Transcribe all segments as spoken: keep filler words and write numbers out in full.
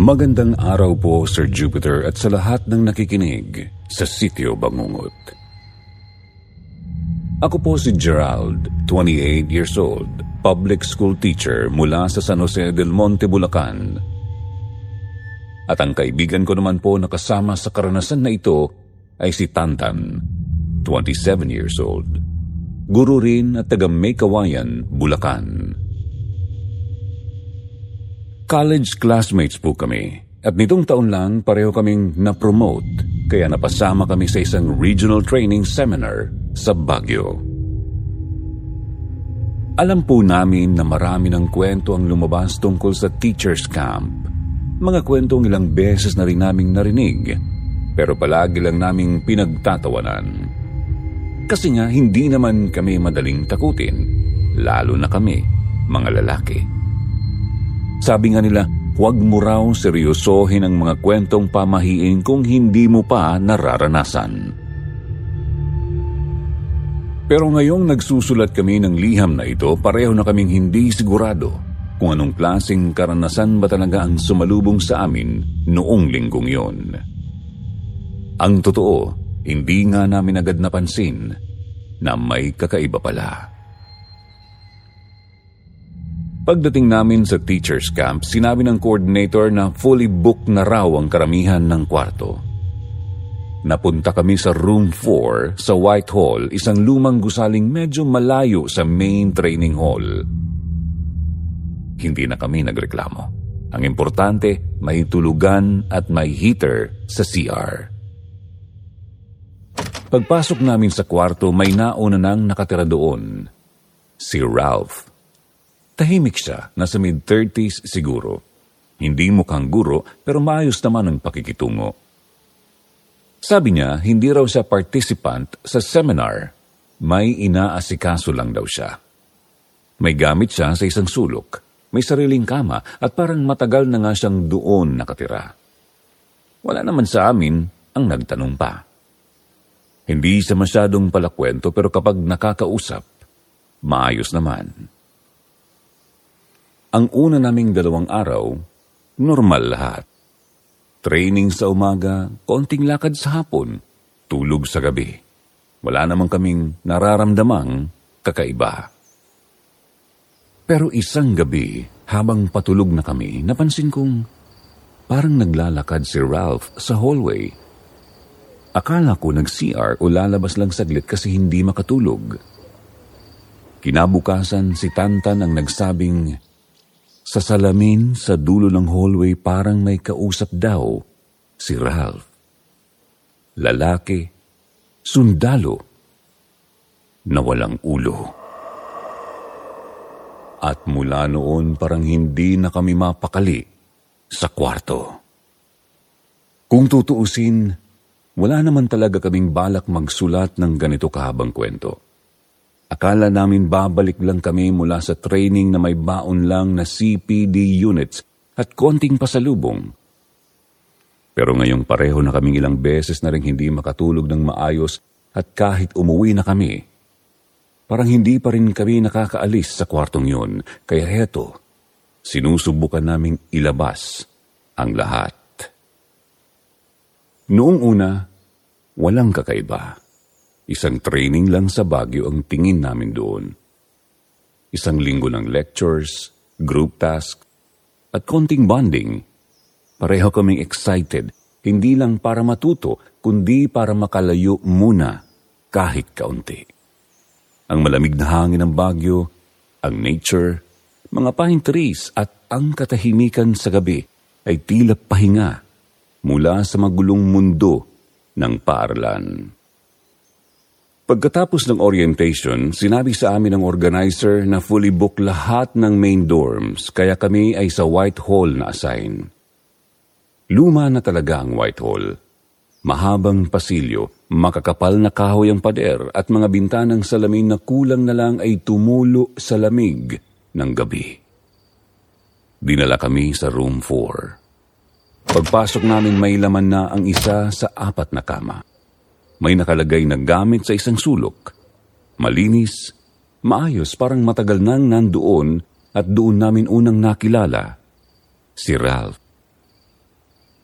Magandang araw po, Sir Jupiter, at sa lahat ng nakikinig sa Sitio Bangungot. Ako po si Gerald, twenty-eight years old, public school teacher mula sa San Jose del Monte, Bulacan. At ang kaibigan ko naman po na kasama sa karanasan na ito ay si Tantan, twenty-seven years old, guro rin at taga Maykawayan, Bulacan. College classmates po kami at nitong taon lang pareho kaming na-promote kaya napasama kami sa isang regional training seminar sa Baguio. Alam po namin na marami ng kwento ang lumabas tungkol sa teacher's camp. Mga kwentong ilang beses na rin naming narinig pero palagi lang naming pinagtatawanan. Kasi nga hindi naman kami madaling takutin, lalo na kami, mga lalaki. Sabi nga nila, huwag mo raw seryosohin ang mga kwentong pamahiin kung hindi mo pa nararanasan. Pero ngayong nagsusulat kami ng liham na ito, pareho na kaming hindi sigurado kung anong klaseng karanasan ba talaga ang sumalubong sa amin noong linggong yon. Ang totoo, hindi nga namin agad napansin na may kakaiba pala. Pagdating namin sa teacher's camp, sinabi ng coordinator na fully booked na raw ang karamihan ng kwarto. Napunta kami sa room four sa White Hall, isang lumang gusaling medyo malayo sa main training hall. Hindi na kami nagreklamo. Ang importante, may tulugan at may heater sa C R. Pagpasok namin sa kwarto, may nauna nang nakatira doon. Si Ralph. Tahimik siya, nasa mid-thirties siguro. Hindi mukhang guro, pero maayos naman ang pakikitungo. Sabi niya, hindi raw siya participant sa seminar. May inaasikaso lang daw siya. May gamit siya sa isang sulok, may sariling kama, at parang matagal na nga siyang doon nakatira. Wala naman sa amin ang nagtanong pa. Hindi siya masyadong palakwento, pero kapag nakakausap, maayos naman. Ang una naming dalawang araw, normal lahat. Training sa umaga, konting lakad sa hapon, tulog sa gabi. Wala naman kaming nararamdamang kakaiba. Pero isang gabi, habang patulog na kami, napansin kong parang naglalakad si Ralph sa hallway. Akala ko nag-C R o lalabas lang saglit kasi hindi makatulog. Kinabukasan si Tantan ang nagsabing, sa salamin sa dulo ng hallway parang may kausap daw si Ralph. Lalaki, sundalo, na walang ulo. At mula noon parang hindi na kami mapakali sa kwarto. Kung tutuusin, wala naman talaga kaming balak magsulat ng ganito kahabang kwento. Akala namin babalik lang kami mula sa training na may baon lang na C P D units at konting pasalubong. Pero ngayong pareho na kaming ilang beses na rin hindi makatulog ng maayos at kahit umuwi na kami, parang hindi pa rin kami nakakaalis sa kwartong yun. Kaya heto, sinusubukan naming ilabas ang lahat. Noong una, walang kakaiba. Isang training lang sa Baguio ang tingin namin doon. Isang linggo ng lectures, group task, at konting bonding. Pareho kaming excited, hindi lang para matuto, kundi para makalayo muna kahit kaunti. Ang malamig na hangin ng Baguio, ang nature, mga pine trees at ang katahimikan sa gabi ay tila pahinga mula sa magulong mundo ng paaralan. Pagkatapos ng orientation, sinabi sa amin ng organizer na fully booked lahat ng main dorms kaya kami ay sa White Hall na assign. Luma na talaga ang White Hall. Mahabang pasilyo, makakapal na kahoy ang pader at mga bintanang salamin na kulang na lang ay tumulo sa lamig ng gabi. Dinala kami sa room four. Pagpasok namin may laman na ang isa sa apat na kama. May nakalagay na gamit sa isang sulok. Malinis, maayos, parang matagal nang nandoon at doon namin unang nakilala si Ralph.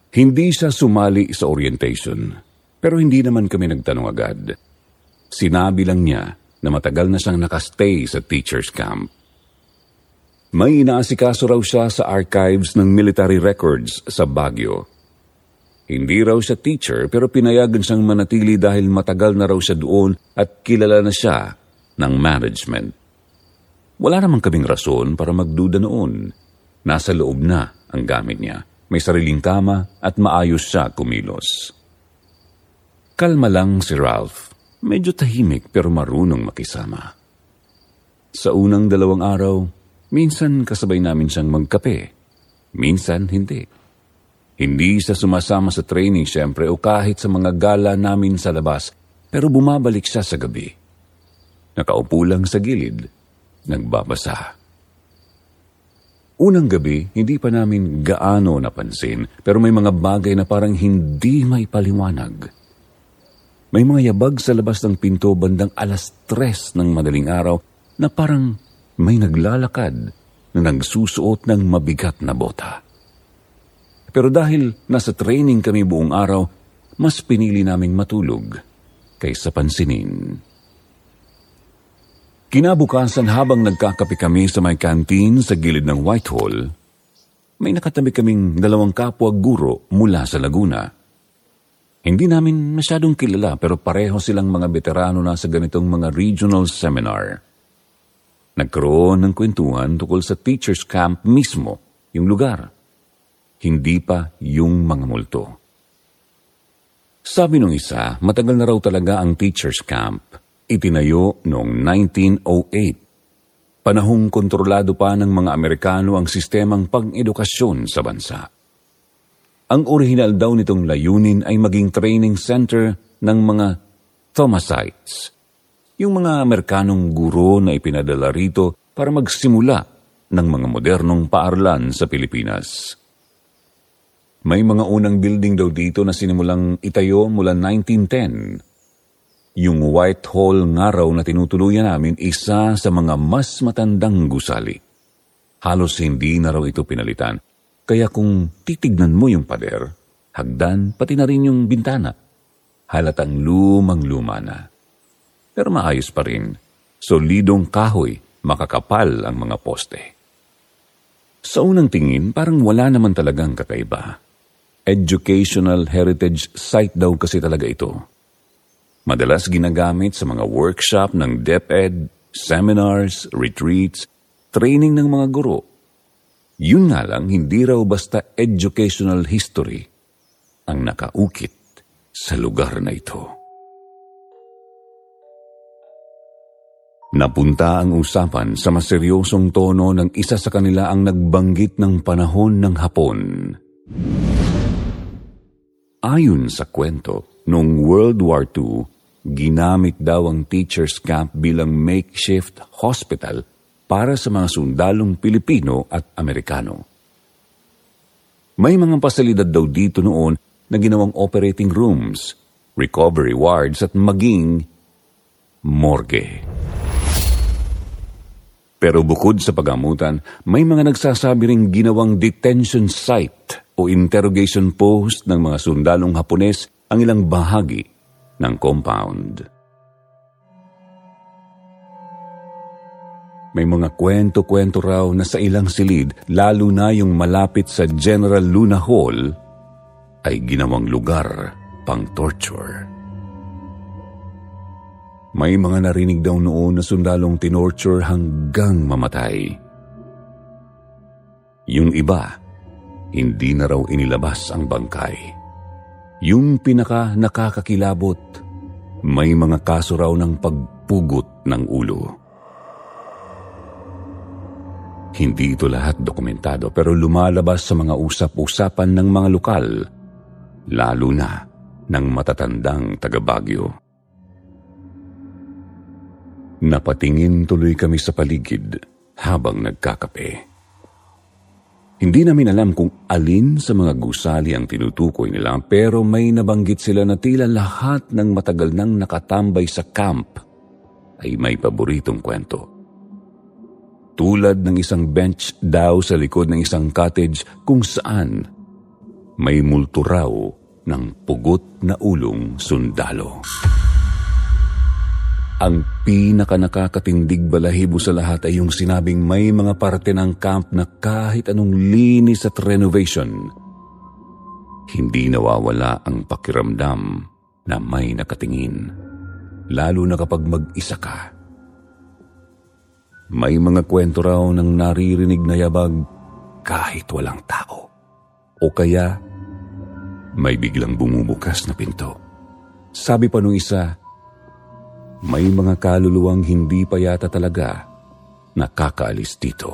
Hindi siya sumali sa orientation, pero hindi naman kami nagtanong agad. Sinabi lang niya na matagal na siyang nakastay sa teacher's camp. May inaasikaso raw siya sa archives ng military records sa Baguio. Hindi raw siya teacher pero pinayagan siyang manatili dahil matagal na raw siya doon at kilala na siya ng management. Wala naman kaming rason para magduda noon. Nasa loob na ang gamit niya. May sariling kama at maayos siya kumilos. Kalma lang si Ralph. Medyo tahimik pero marunong makisama. Sa unang dalawang araw, minsan kasabay namin siyang magkape. Minsan hindi. Hindi siya sumasama sa training siyempre o kahit sa mga gala namin sa labas, pero bumabalik siya sa gabi. Nakaupo lang sa gilid, nagbabasa. Unang gabi, hindi pa namin gaano napansin, pero may mga bagay na parang hindi maipaliwanag. May mga yabag sa labas ng pinto bandang alas tres ng madaling araw na parang may naglalakad na nagsusuot ng mabigat na bota. Pero dahil nasa training kami buong araw, mas pinili naming matulog kaysa pansinin. Kinabukasan habang nagkakape kami sa may canteen sa gilid ng Whitehall, may nakatabi kaming dalawang kapwa guro mula sa Laguna. Hindi namin masyadong kilala pero pareho silang mga veterano na sa ganitong mga regional seminar. Nagkaroon ng kwentuhan tungkol sa teacher's camp mismo, yung lugar. Hindi pa yung mga multo. Sabi nung isa, matagal na raw talaga ang teacher's camp. Itinayo noong nineteen oh eight. Panahong kontrolado pa ng mga Amerikano ang sistemang pang-edukasyon sa bansa. Ang orihinal daw nitong layunin ay maging training center ng mga Thomasites, yung mga Amerikanong guro na ipinadala rito para magsimula ng mga modernong paaralan sa Pilipinas. May mga unang building daw dito na sinimulang itayo mula nineteen ten. Yung Whitehall nga raw na tinutuluyan namin isa sa mga mas matandang gusali. Halos hindi na raw ito pinalitan. Kaya kung titignan mo yung pader, hagdan, pati na rin yung bintana, halatang lumang-luma na. Pero maayos pa rin. Solidong kahoy, makakapal ang mga poste. Sa unang tingin, parang wala naman talagang kakaiba. Educational heritage site daw kasi talaga ito. Madalas ginagamit sa mga workshop ng DepEd, seminars, retreats, training ng mga guro. Yun nga lang, hindi raw basta educational history ang nakaukit sa lugar na ito. Napunta ang usapan sa mas seryosong tono ng isa sa kanila ang nagbanggit ng panahon ng Hapon. Ayon sa kwento, noong World War Two, ginamit daw ang teacher's camp bilang makeshift hospital para sa mga sundalong Pilipino at Amerikano. May mga pasilidad daw dito noon na ginawang operating rooms, recovery wards at maging morgue. Pero bukod sa pagamutan, may mga nagsasabi ring ginawang detention site o interrogation post ng mga sundalong Hapones ang ilang bahagi ng compound. May mga kwento-kwento raw na sa ilang silid, lalo na yung malapit sa General Luna Hall, ay ginawang lugar pang torture. May mga narinig daw noon na sundalong tinorture hanggang mamatay. Yung iba, hindi na raw inilabas ang bangkay. Yung pinaka nakakakilabot, may mga kaso raw ng pagpugot ng ulo. Hindi ito lahat dokumentado pero lumalabas sa mga usap-usapan ng mga lokal, lalo na ng matatandang taga-Baguio. Napatingin tuloy kami sa paligid habang nagkakape. Hindi namin alam kung alin sa mga gusali ang tinutukoy nila pero may nabanggit sila na tila lahat ng matagal nang nakatambay sa camp ay may paboritong kwento. Tulad ng isang bench daw sa likod ng isang cottage kung saan may multo raw ng pugot na ulong sundalo. Ang pinaka-nakakatindig balahibo sa lahat ay yung sinabing may mga parte ng camp na kahit anong linis at renovation, hindi nawawala ang pakiramdam na may nakatingin, lalo na kapag mag-isa ka. May mga kwento raw ng naririnig na yabag kahit walang tao. O kaya, may biglang bumubukas na pinto. Sabi pa nung isa, may mga kaluluwang hindi pa yata talaga nakakaalis dito.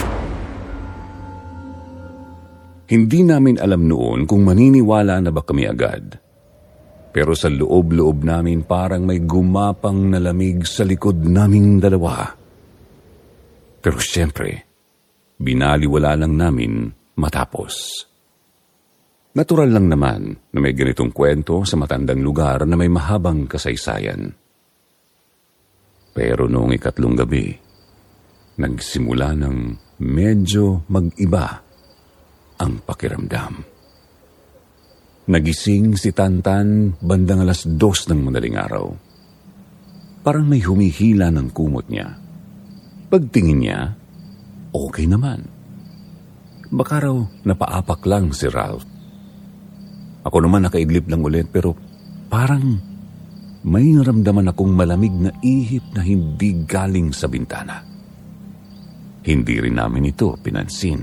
Hindi namin alam noon kung maniniwala na ba kami agad. Pero sa loob-loob namin parang may gumapang na lamig sa likod naming dalawa. Pero siyempre, binaliwala lang namin matapos. Natural lang naman na may ganitong kwento sa matandang lugar na may mahabang kasaysayan. Pero noong ikatlong gabi, nagsimula ng medyo mag-iba ang pakiramdam. Nagising si Tantan bandang alas dos ng madaling araw. Parang may humihila ng kumot niya. Pagtingin niya, okay naman. Baka raw napaapak lang si Ralph. Ako naman nakaidlip lang ulit pero parang may naramdaman akong malamig na ihip na hindi galing sa bintana. Hindi rin namin ito pinansin.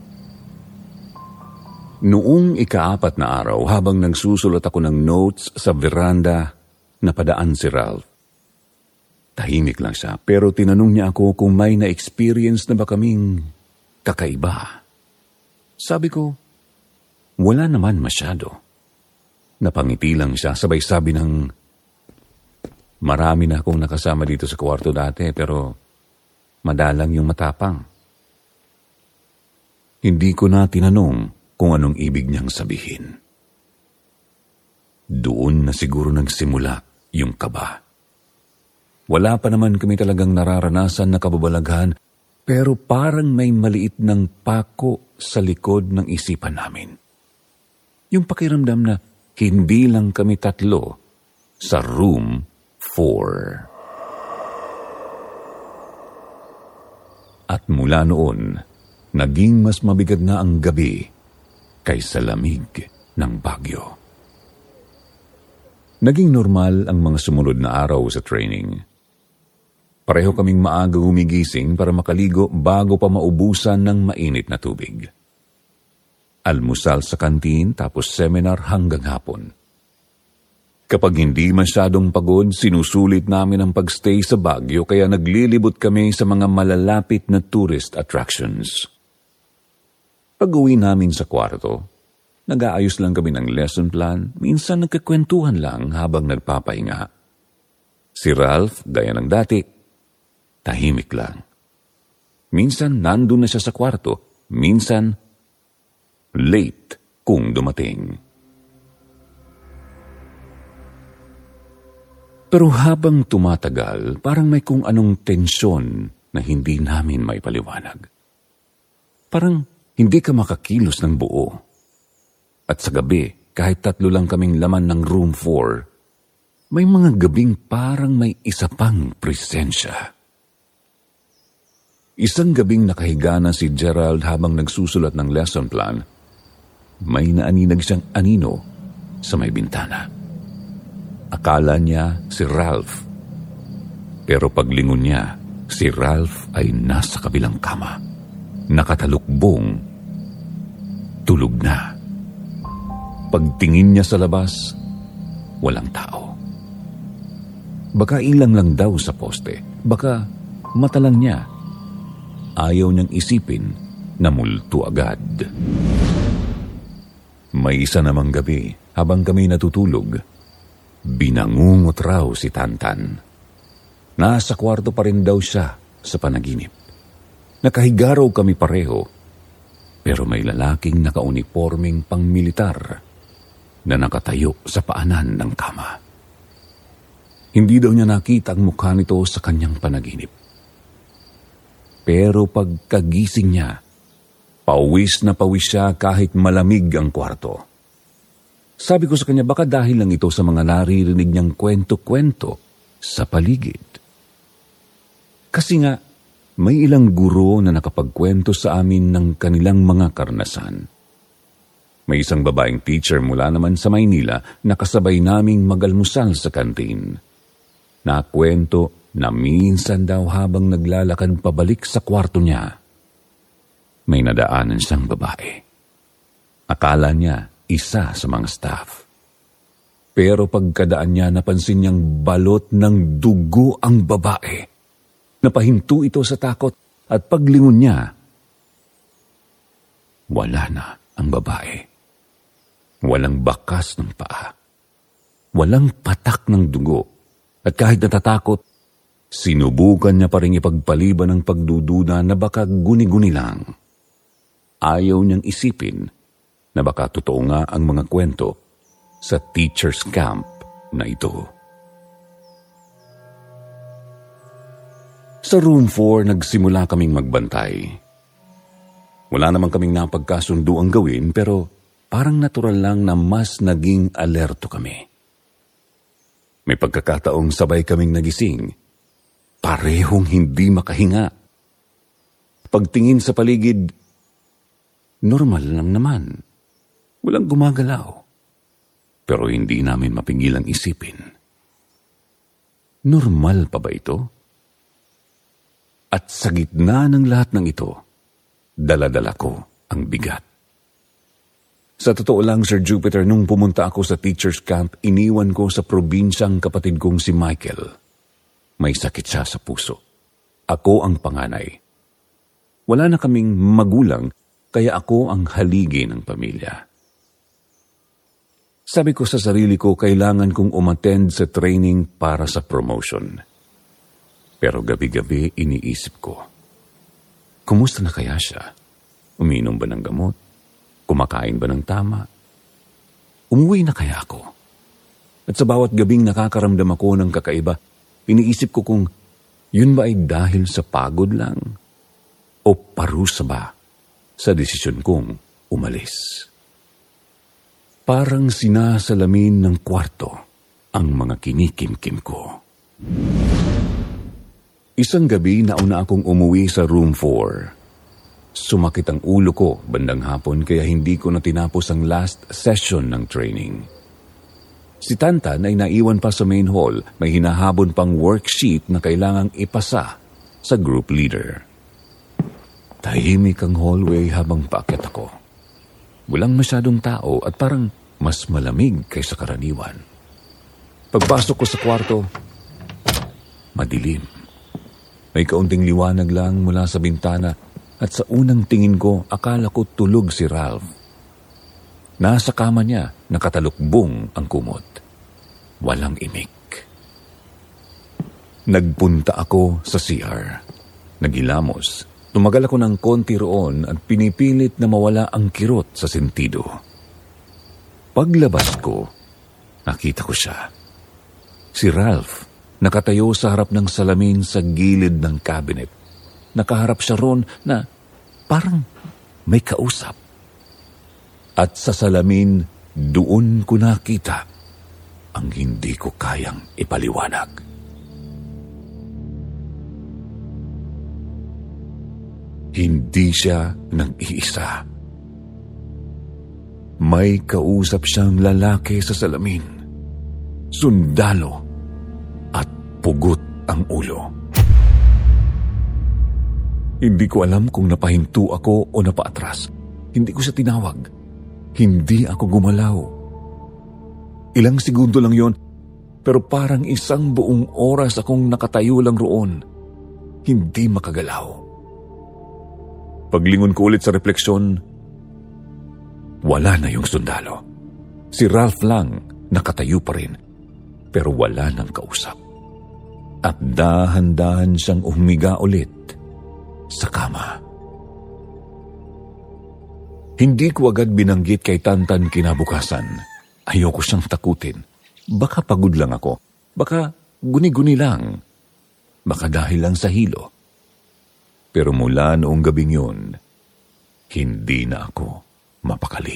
Noong ikaapat na araw, habang nagsusulat ako ng notes sa veranda, napadaan si Ralph. Tahimik lang siya, pero tinanong niya ako kung may na-experience na ba kaming kakaiba. Sabi ko, wala naman masyado. Napangiti lang siya, sabay sabi ng, marami na akong nakasama dito sa kwarto dati, pero madalang yung matapang. Hindi ko na tinanong kung anong ibig niyang sabihin. Doon na siguro nagsimula yung kaba. Wala pa naman kami talagang nararanasan na kababalaghan, pero parang may maliit ng pako sa likod ng isipan namin. Yung pakiramdam na hindi lang kami tatlo sa room four. At mula noon, naging mas mabigat na ang gabi kaysa lamig ng Bagyo. Naging normal ang mga sumunod na araw sa training. Pareho kaming maaga gumigising para makaligo bago pa maubusan ng mainit na tubig. Almusal sa kantin tapos seminar hanggang hapon. Kapag hindi masyadong pagod, sinusulit namin ang pagstay sa Baguio kaya naglilibot kami sa mga malalapit na tourist attractions. Pag-uwi namin sa kwarto, nag-aayos lang kami ng lesson plan, minsan nagkakwentuhan lang habang nagpapahinga. Si Ralph, gaya ng dati, tahimik lang. Minsan nandun na siya sa kwarto, minsan late kung dumating. Pero habang tumatagal, parang may kung anong tensyon na hindi namin maipaliwanag. Parang hindi ka makakilos ng buo. At sa gabi, kahit tatlo lang kaming laman ng room four, may mga gabing parang may isa pang presensya. Isang gabing nakahiga na si Gerald habang nagsusulat ng lesson plan, may naaninag siyang anino sa may bintana. Akala niya si Ralph. Pero paglingon niya, si Ralph ay nasa kabilang kama. Nakatalukbong. Tulog na. Pagtingin niya sa labas, walang tao. Baka ilang lang daw sa poste. Baka mata lang niya. Ayaw niyang isipin na multo agad. May isa namang gabi, habang kami natutulog, binangungot raw si Tantan. Nasa kwarto pa rin daw siya sa panaginip. Nakahiga raw kami pareho, pero may lalaking nakauniporming pangmilitar na nakatayo sa paanan ng kama. Hindi daw niya nakita ang mukha nito sa kanyang panaginip. Pero pagkagising niya, Pawis na pawis siya kahit malamig ang kwarto. Sabi ko sa kanya baka dahil lang ito sa mga naririnig niyang kwento-kwento sa paligid. Kasi nga, may ilang guro na nakapagkwento sa amin ng kanilang mga karanasan. May isang babaeng teacher mula naman sa Maynila na kasabay naming mag-almusal sa kantin. Nakwento na minsan daw habang naglalakad pabalik sa kwarto niya, may nadaanan siyang babae. Akala niya isa sa mga staff. Pero pagkadaan niya napansin niyang balot ng dugo ang babae. Napahinto ito sa takot at paglingon niya, wala na ang babae. Walang bakas ng paa. Walang patak ng dugo. At kahit natatakot, sinubukan niya pa rin ipagpaliban ng pagdududa na baka guni-guni lang. Ayaw niyang isipin na baka totoo nga ang mga kwento sa teacher's camp na ito. Sa room four, nagsimula kaming magbantay. Wala naman kaming napagkasundo ang gawin pero parang natural lang na mas naging alerto kami. May pagkakataong sabay kaming nagising, parehong hindi makahinga. Pagtingin sa paligid, normal lang naman. Walang gumagalaw. Pero hindi namin mapigilang isipin. Normal pa ba ito? At sa gitna ng lahat ng ito, dala-dala ko ang bigat. Sa totoo lang, Sir Jupiter, nung pumunta ako sa teacher's camp, iniwan ko sa probinsyang kapatid kong si Michael. May sakit siya sa puso. Ako ang panganay. Wala na kaming magulang, kaya ako ang haligi ng pamilya. Sabi ko sa sarili ko, kailangan kong umattend sa training para sa promotion. Pero gabi-gabi iniisip ko, kumusta na kaya siya? Uminom ba ng gamot? Kumakain ba ng tama? Umuwi na kaya ako? At sa bawat gabing nakakaramdam ako ng kakaiba, iniisip ko kung yun ba ay dahil sa pagod lang o parusa ba sa desisyon kong umalis. Parang sinasalamin ng kwarto ang mga kinikimkim ko. Isang gabi nauna akong umuwi sa room four. Sumakit ang ulo ko bandang hapon kaya hindi ko na tinapos ang last session ng training. Si Tantan ay naiwan pa sa main hall, may hinahabon pang worksheet na kailangang ipasa sa group leader. Tahimik ang hallway habang paakyat ako. Walang masyadong tao at parang mas malamig kaysa karaniwan. Pagpasok ko sa kwarto, madilim. May kaunting liwanag lang mula sa bintana at sa unang tingin ko, akala ko tulog si Ralph. Nasa kama niya, nakatalukbong ang kumot. Walang imik. Nagpunta ako sa C R. Nagilamos. Tumagal ako ng konti roon at pinipilit na mawala ang kirot sa sentido. Paglabas ko, nakita ko siya. Si Ralph, nakatayo sa harap ng salamin sa gilid ng cabinet. Nakaharap siya roon na parang may kausap. At sa salamin, doon ko nakita ang hindi ko kayang ipaliwanag. Hindi siya nag-iisa. May kausap siyang lalaki sa salamin. Sundalo at pugot ang ulo. Hindi ko alam kung napahinto ako o napaatras. Hindi ko siya tinawag. Hindi ako gumalaw. Ilang segundo lang yon, pero parang isang buong oras akong nakatayo lang roon. Hindi makagalaw. Paglingon ko ulit sa refleksyon, wala na yung sundalo. Si Ralph lang nakatayo pa rin, pero wala nang kausap. At dahan-dahan siyang umiga ulit sa kama. Hindi ko agad binanggit kay Tantan kinabukasan. Ayoko siyang takutin. Baka pagod lang ako. Baka guni-guni lang. Baka dahil lang sa hilo. Pero mula noong gabing yun, hindi na ako mapakali.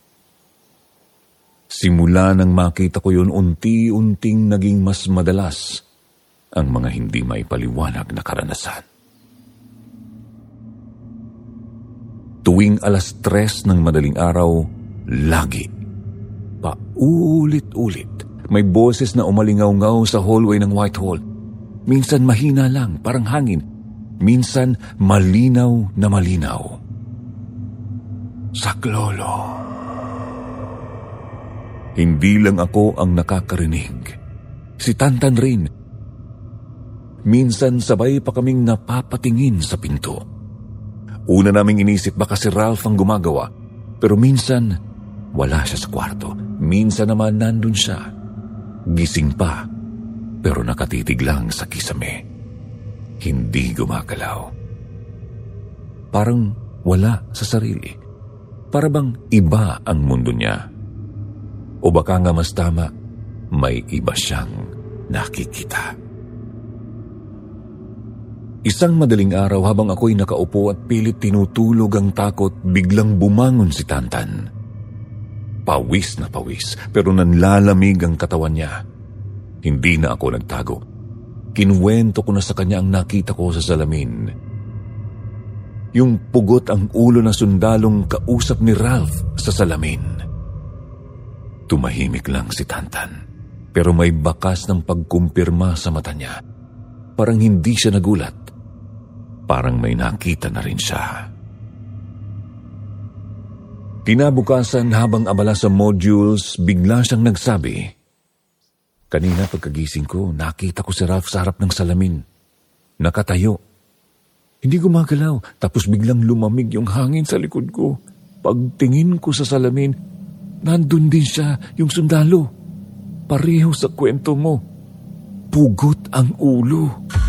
Simula nang makita ko yun, unti-unting naging mas madalas ang mga hindi maipaliwanag na karanasan. Tuwing alas tres ng madaling araw, lagi, paulit-ulit, may boses na umalingaw-ngaw sa hallway ng Whitehall. Minsan mahina lang, parang hangin. Minsan malinaw na malinaw. Saklolo. Hindi lang ako ang nakakarinig. Si Tantan rin. Minsan sabay pa kaming napapatingin sa pinto. Una naming inisip baka si Ralph ang gumagawa. Pero minsan, wala siya sa kwarto. Minsan naman nandun siya. Gising pa, pero nakatitig lang sa kisame. Hindi gumagalaw. Parang wala sa sarili. Para bang iba ang mundo niya. O baka nga mas tama, may iba siyang nakikita. Isang madaling araw habang ako'y nakaupo at pilit tinutulog ang takot, biglang bumangon si Tantan. Pawis na pawis, pero nanlalamig ang katawan niya. Hindi na ako nagtago. Kinuwento ko na sa kanya ang nakita ko sa salamin. Yung pugot ang ulo na sundalong kausap ni Ralph sa salamin. Tumahimik lang si Tantan, pero may bakas ng pagkumpirma sa mata niya. Parang hindi siya nagulat. Parang may nakita na rin siya. Kinabukasan habang abala sa modules, bigla siyang nagsabi, "Kanina pagkagising ko, nakita ko si Ralph sa harap ng salamin. Nakatayo. Hindi gumagalaw, tapos biglang lumamig yung hangin sa likod ko. Pagtingin ko sa salamin, nandun din siya, yung sundalo. Pareho sa kwento mo. Pugot ang ulo."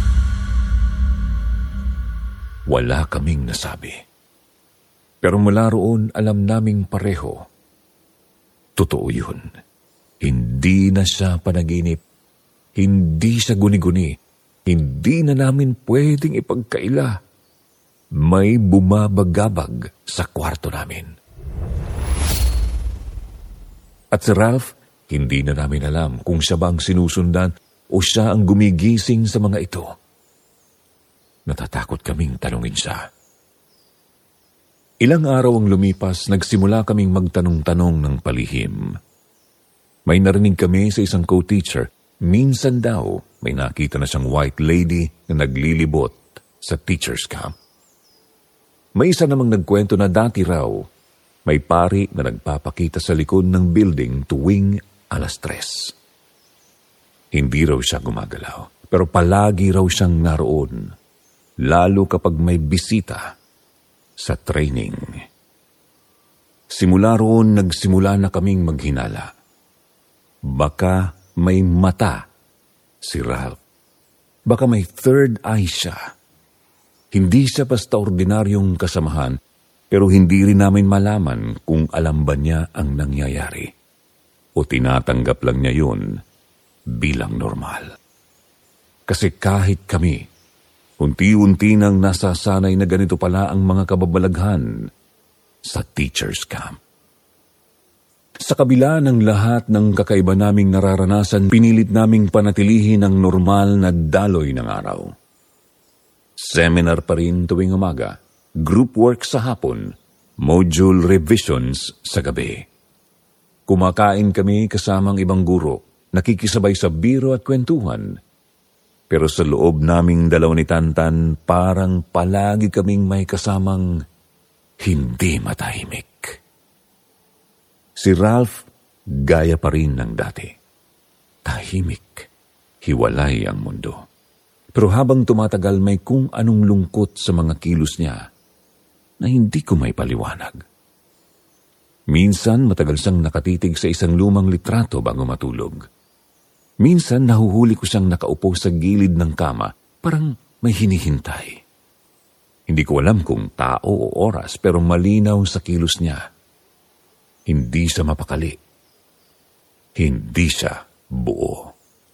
Wala kaming nasabi. Pero mula roon, alam naming pareho. Totoo yun. Hindi na siya panaginip. Hindi siya guni-guni. Hindi na namin pwedeng ipagkaila. May bumabagabag sa kwarto namin. At si Ralph, hindi na namin alam kung siya bang sinusundan o siya ang gumigising sa mga ito. Natatakot kaming tanungin siya. Ilang araw ang lumipas, nagsimula kaming magtanong-tanong ng palihim. May narinig kami sa isang co-teacher. Minsan daw, may nakita na siyang white lady na naglilibot sa teacher's camp. May isa namang nagkwento na dati raw, may pari na nagpapakita sa likod ng building tuwing alas tres. Hindi raw siya gumagalaw, pero palagi raw siyang naroon, lalo kapag may bisita sa training. Simula roon, nagsimula na kaming maghinala. Baka may mata si Ralph. Baka may third eye siya. Hindi siya basta ordinaryong kasamahan, pero hindi rin namin malaman kung alam ba niya ang nangyayari o tinatanggap lang niya yun bilang normal. Kasi kahit kami, unti-unti nang nasasanay na ganito pala ang mga kababalaghan sa teacher's camp. Sa kabila ng lahat ng kakaiba naming nararanasan, pinilit naming panatilihin ang normal na daloy ng araw. Seminar pa rin tuwing umaga, group work sa hapon, module revisions sa gabi. Kumakain kami kasamang ibang guro, nakikisabay sa biro at kwentuhan. Pero sa loob naming dalaw ni Tantan, parang palagi kaming may kasamang hindi matahimik. Si Ralph, gaya pa rin ng dati. Tahimik, hiwalay ang mundo. Pero habang tumatagal, may kung anong lungkot sa mga kilos niya na hindi ko may paliwanag. Minsan, matagal siyang nakatitig sa isang lumang litrato bago matulog. Minsan, nahuhuli ko siyang nakaupo sa gilid ng kama, parang may hinihintay. Hindi ko alam kung tao o oras, pero malinaw sa kilos niya. Hindi siya mapakali. Hindi siya buo.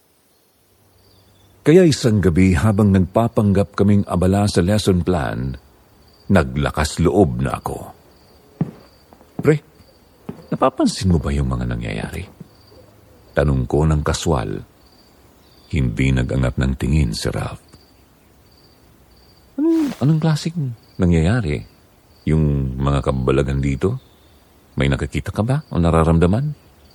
Kaya isang gabi habang nagpapanggap kaming abala sa lesson plan, naglakas loob na ako. Pre, napapansin mo ba yung mga nangyayari? Tanong ko ng kaswal. Hindi nag-angat ng tingin si Ralph. Anong, anong klaseng nangyayari? Yung mga kabalagan dito? May nakikita ka ba o nararamdaman?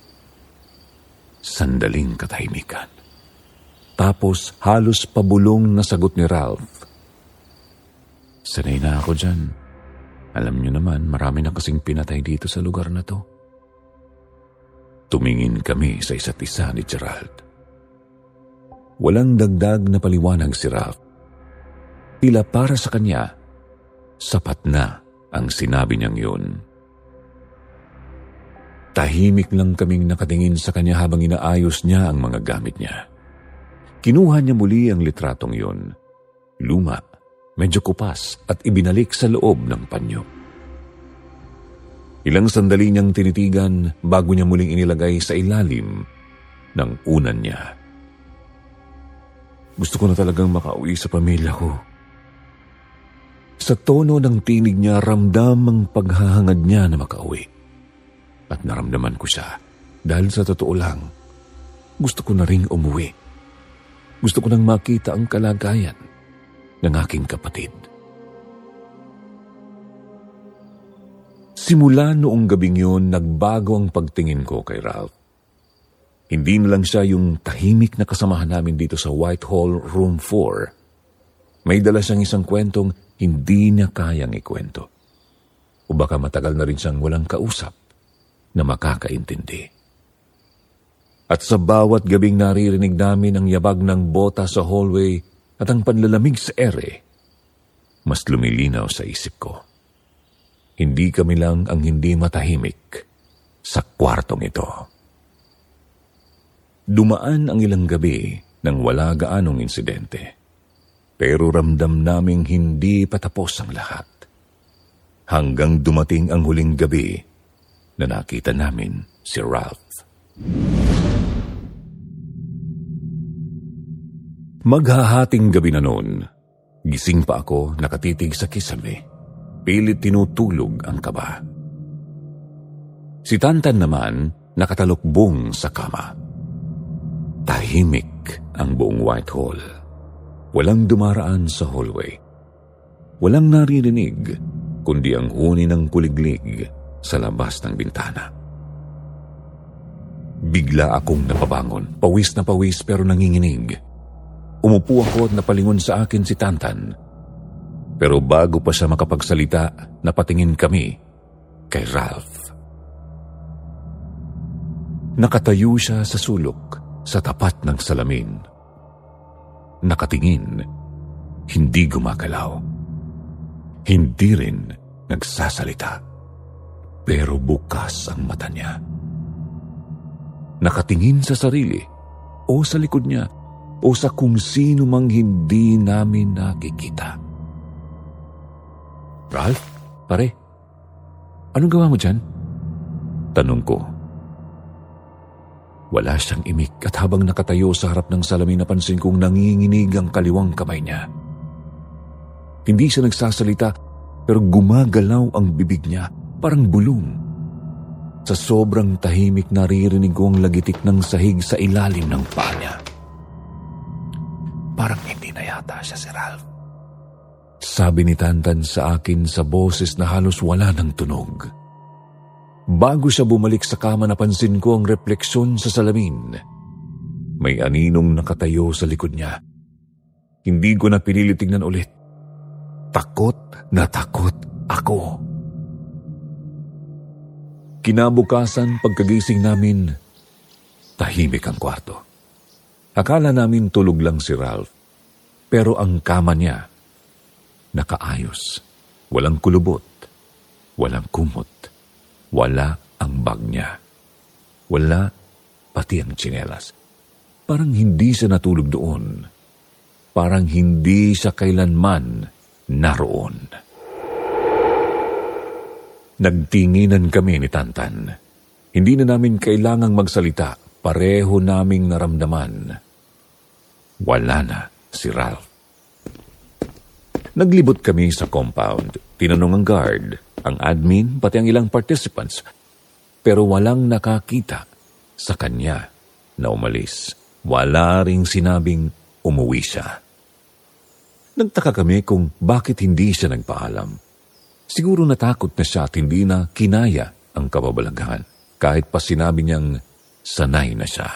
Sandaling katahimikan. Tapos halos pabulong na sagot ni Ralph. Sanay na ako dyan. Alam niyo naman, marami na kasing pinatay dito sa lugar na to. Tumingin kami sa isa't isa ni Gerald. Walang dagdag na paliwanag si Ralph. Tila para sa kanya, sapat na ang sinabi niyang yun. Tahimik lang kaming nakatingin sa kanya habang inaayos niya ang mga gamit niya. Kinuha niya muli ang litratong yun. Luma, medyo kupas at ibinalik sa loob ng panyo. Ilang sandali niyang tinitigan bago niya muling inilagay sa ilalim ng unan niya. Gusto ko na talagang makauwi sa pamilya ko. Sa tono ng tinig niya, ramdam ang paghahangad niya na makauwi. At naramdaman ko siya dahil sa totoo lang, gusto ko na ring umuwi. Gusto ko nang makita ang kalagayan ng aking kapatid. Simula noong gabing yun, nagbago ang pagtingin ko kay Ralph. Hindi na lang siya yung tahimik na kasamahan namin dito sa Whitehall Room four. May dala siyang isang kwentong hindi niya kayang ikwento. O baka matagal na rin siyang walang kausap na makakaintindi. At sa bawat gabing naririnig namin ang yabag ng bota sa hallway at ang panlalamig sa ere, mas lumilinaw sa isip ko. Hindi kami lang ang hindi matahimik sa kwartong ito. Dumaan ang ilang gabi nang wala gaanong insidente. Pero ramdam naming hindi patapos ang lahat. Hanggang dumating ang huling gabi na nakita namin si Ralph. Maghahating gabi na noon, gising pa ako nakatitig sa kisame. Pilit tinutulog ang kaba. Si Tantan naman nakatalukbong sa kama. Tahimik ang buong Whitehall. Walang dumaraan sa hallway. Walang naririnig, kundi ang huni ng kuliglig sa labas ng bintana. Bigla akong napabangon, pawis na pawis pero nanginginig. Umupo ako at napalingon sa akin si Tantan. Pero bago pa siya makapagsalita, napatingin kami kay Ralph. Nakatayo siya sa sulok sa tapat ng salamin. Nakatingin, hindi gumagalaw. Hindi rin nagsasalita. Pero bukas ang mata niya. Nakatingin sa sarili o sa likod niya o sa kung sino mang hindi namin nakikita. Ralph, pare, anong gawa mo dyan? Tanong ko. Wala siyang imik at habang nakatayo sa harap ng salamin napansin kong nanginginig ang kaliwang kamay niya. Hindi siya nagsasalita pero gumagalaw ang bibig niya, parang bulong. Sa sobrang tahimik naririnig ko ang lagitik ng sahig sa ilalim ng paa niya. Parang hindi na yata siya si Ralph. Sabi ni Tantan sa akin sa boses na halos wala ng tunog. Bago siya bumalik sa kama napansin ko ang refleksyon sa salamin. May aninong nakatayo sa likod niya. Hindi ko na pinili tignan ulit. Takot na takot ako. Kinabukasan pagkagising namin, tahimik ang kwarto. Akala namin tulog lang si Ralph. Pero ang kama niya, nakaayos. Walang kulubot. Walang kumot. Wala ang bag niya. Wala pati ang tsinelas. Parang hindi siya natulog doon. Parang hindi siya kailanman naroon. Nagtinginan kami ni Tantan. Hindi na namin kailangang magsalita. Pareho naming naramdaman. Wala na si Ralph. Naglibot kami sa compound. Tinanong ang guard ang admin, pati ang ilang participants. Pero walang nakakita sa kanya na umalis. Wala ring sinabing umuwi siya. Nagtaka kami kung bakit hindi siya nagpaalam. Siguro natakot na siya at hindi na kinaya ang kababalaghan. Kahit pa sinabi niyang sanay na siya.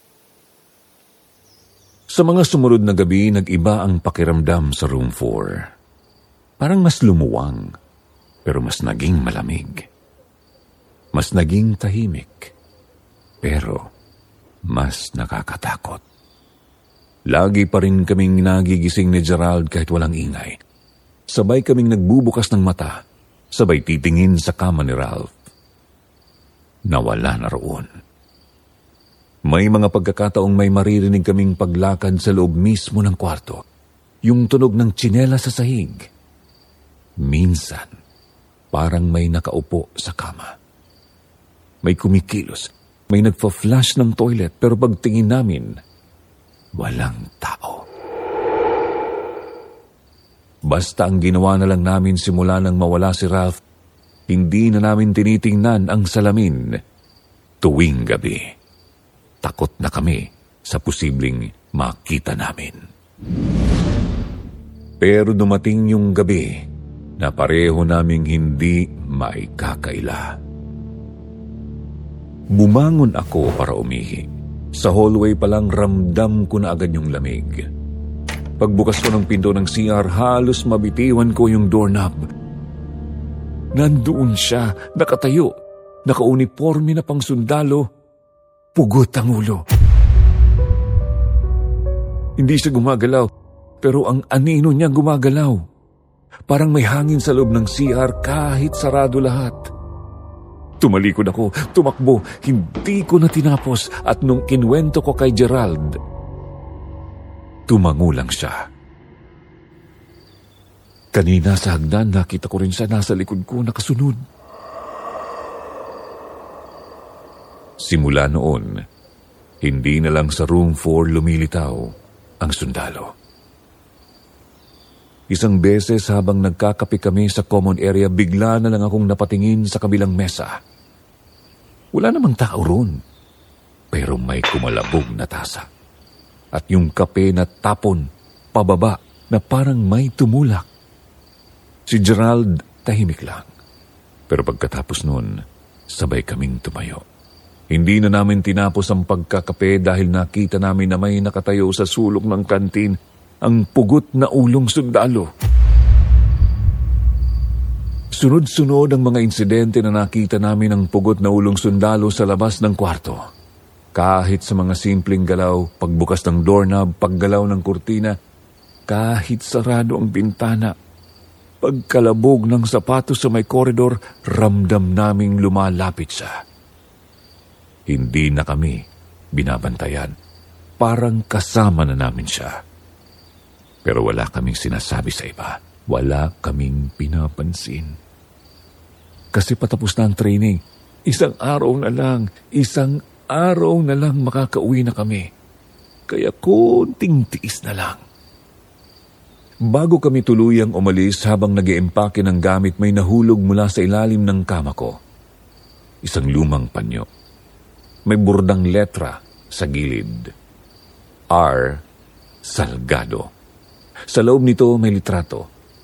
Sa mga sumunod na gabi, nag-iba ang pakiramdam sa room four. Parang mas lumuwang, pero mas naging malamig. Mas naging tahimik, pero mas nakakatakot. Lagi pa rin kaming nagigising ni Gerald kahit walang ingay. Sabay kaming nagbubukas ng mata, sabay titingin sa kama ni Ralph. Nawala na roon. May mga pagkakataong may maririnig kaming paglakad sa loob mismo ng kwarto. Yung tunog ng tsinela sa sahig. Minsan, parang may nakaupo sa kama. May kumikilos, may nagpa-flash ng toilet, pero pagtingin namin, walang tao. Basta ang ginawa na lang namin simula nang mawala si Ralph, hindi na namin tinitingnan ang salamin tuwing gabi. Takot na kami sa posibleng makita namin. Pero dumating yung gabi na pareho naming hindi maikakaila. Bumangon ako para umihi. Sa hallway palang ramdam ko na agad yung lamig. Pagbukas ko ng pinto ng C R, halos mabitiwan ko yung doorknob. Nandoon siya, nakatayo, nakauniforme na pang sundalo, pugot ang ulo. Hindi siya gumagalaw, pero ang anino niya gumagalaw. Parang may hangin sa loob ng C R kahit sarado lahat. Tumalikod ako, tumakbo, hindi ko na tinapos at nung kinwento ko kay Gerald, tumango lang siya. Kanina sa hagdan, nakita ko rin siya nasa likod ko nakasunod. Simula noon, hindi na lang sa room four lumilitaw ang sundalo. Isang beses habang nagkakape kami sa common area, bigla na lang akong napatingin sa kabilang mesa. Wala namang tao roon, pero may kumalabog na tasa. At yung kape na tapon, pababa, na parang may tumulak. Si Gerald tahimik lang. Pero pagkatapos nun, sabay kaming tumayo. Hindi na namin tinapos ang pagkakape dahil nakita namin na may nakatayo sa sulok ng kantin ang pugot na ulong sundalo. Sunod-sunod ang mga insidente na nakita namin ng pugot na ulong sundalo sa labas ng kwarto. Kahit sa mga simpleng galaw, pagbukas ng doorknob, paggalaw ng kurtina, kahit sarado ang bintana, pagkalabog ng sapatos sa may koridor, ramdam naming lumalapit siya. Hindi na kami binabantayan. Parang kasama na namin siya. Pero wala kaming sinasabi sa iba. Wala kaming pinapansin. Kasi patapos na ang training. Isang araw na lang, isang araw na lang makakauwi na kami. Kaya konting tiis na lang. Bago kami tuluyang umalis habang nag-iempake ng gamit, may nahulog mula sa ilalim ng kama ko. Isang lumang panyo. May burdang letra sa gilid. R. Salgado. Sa loob nito may litrato.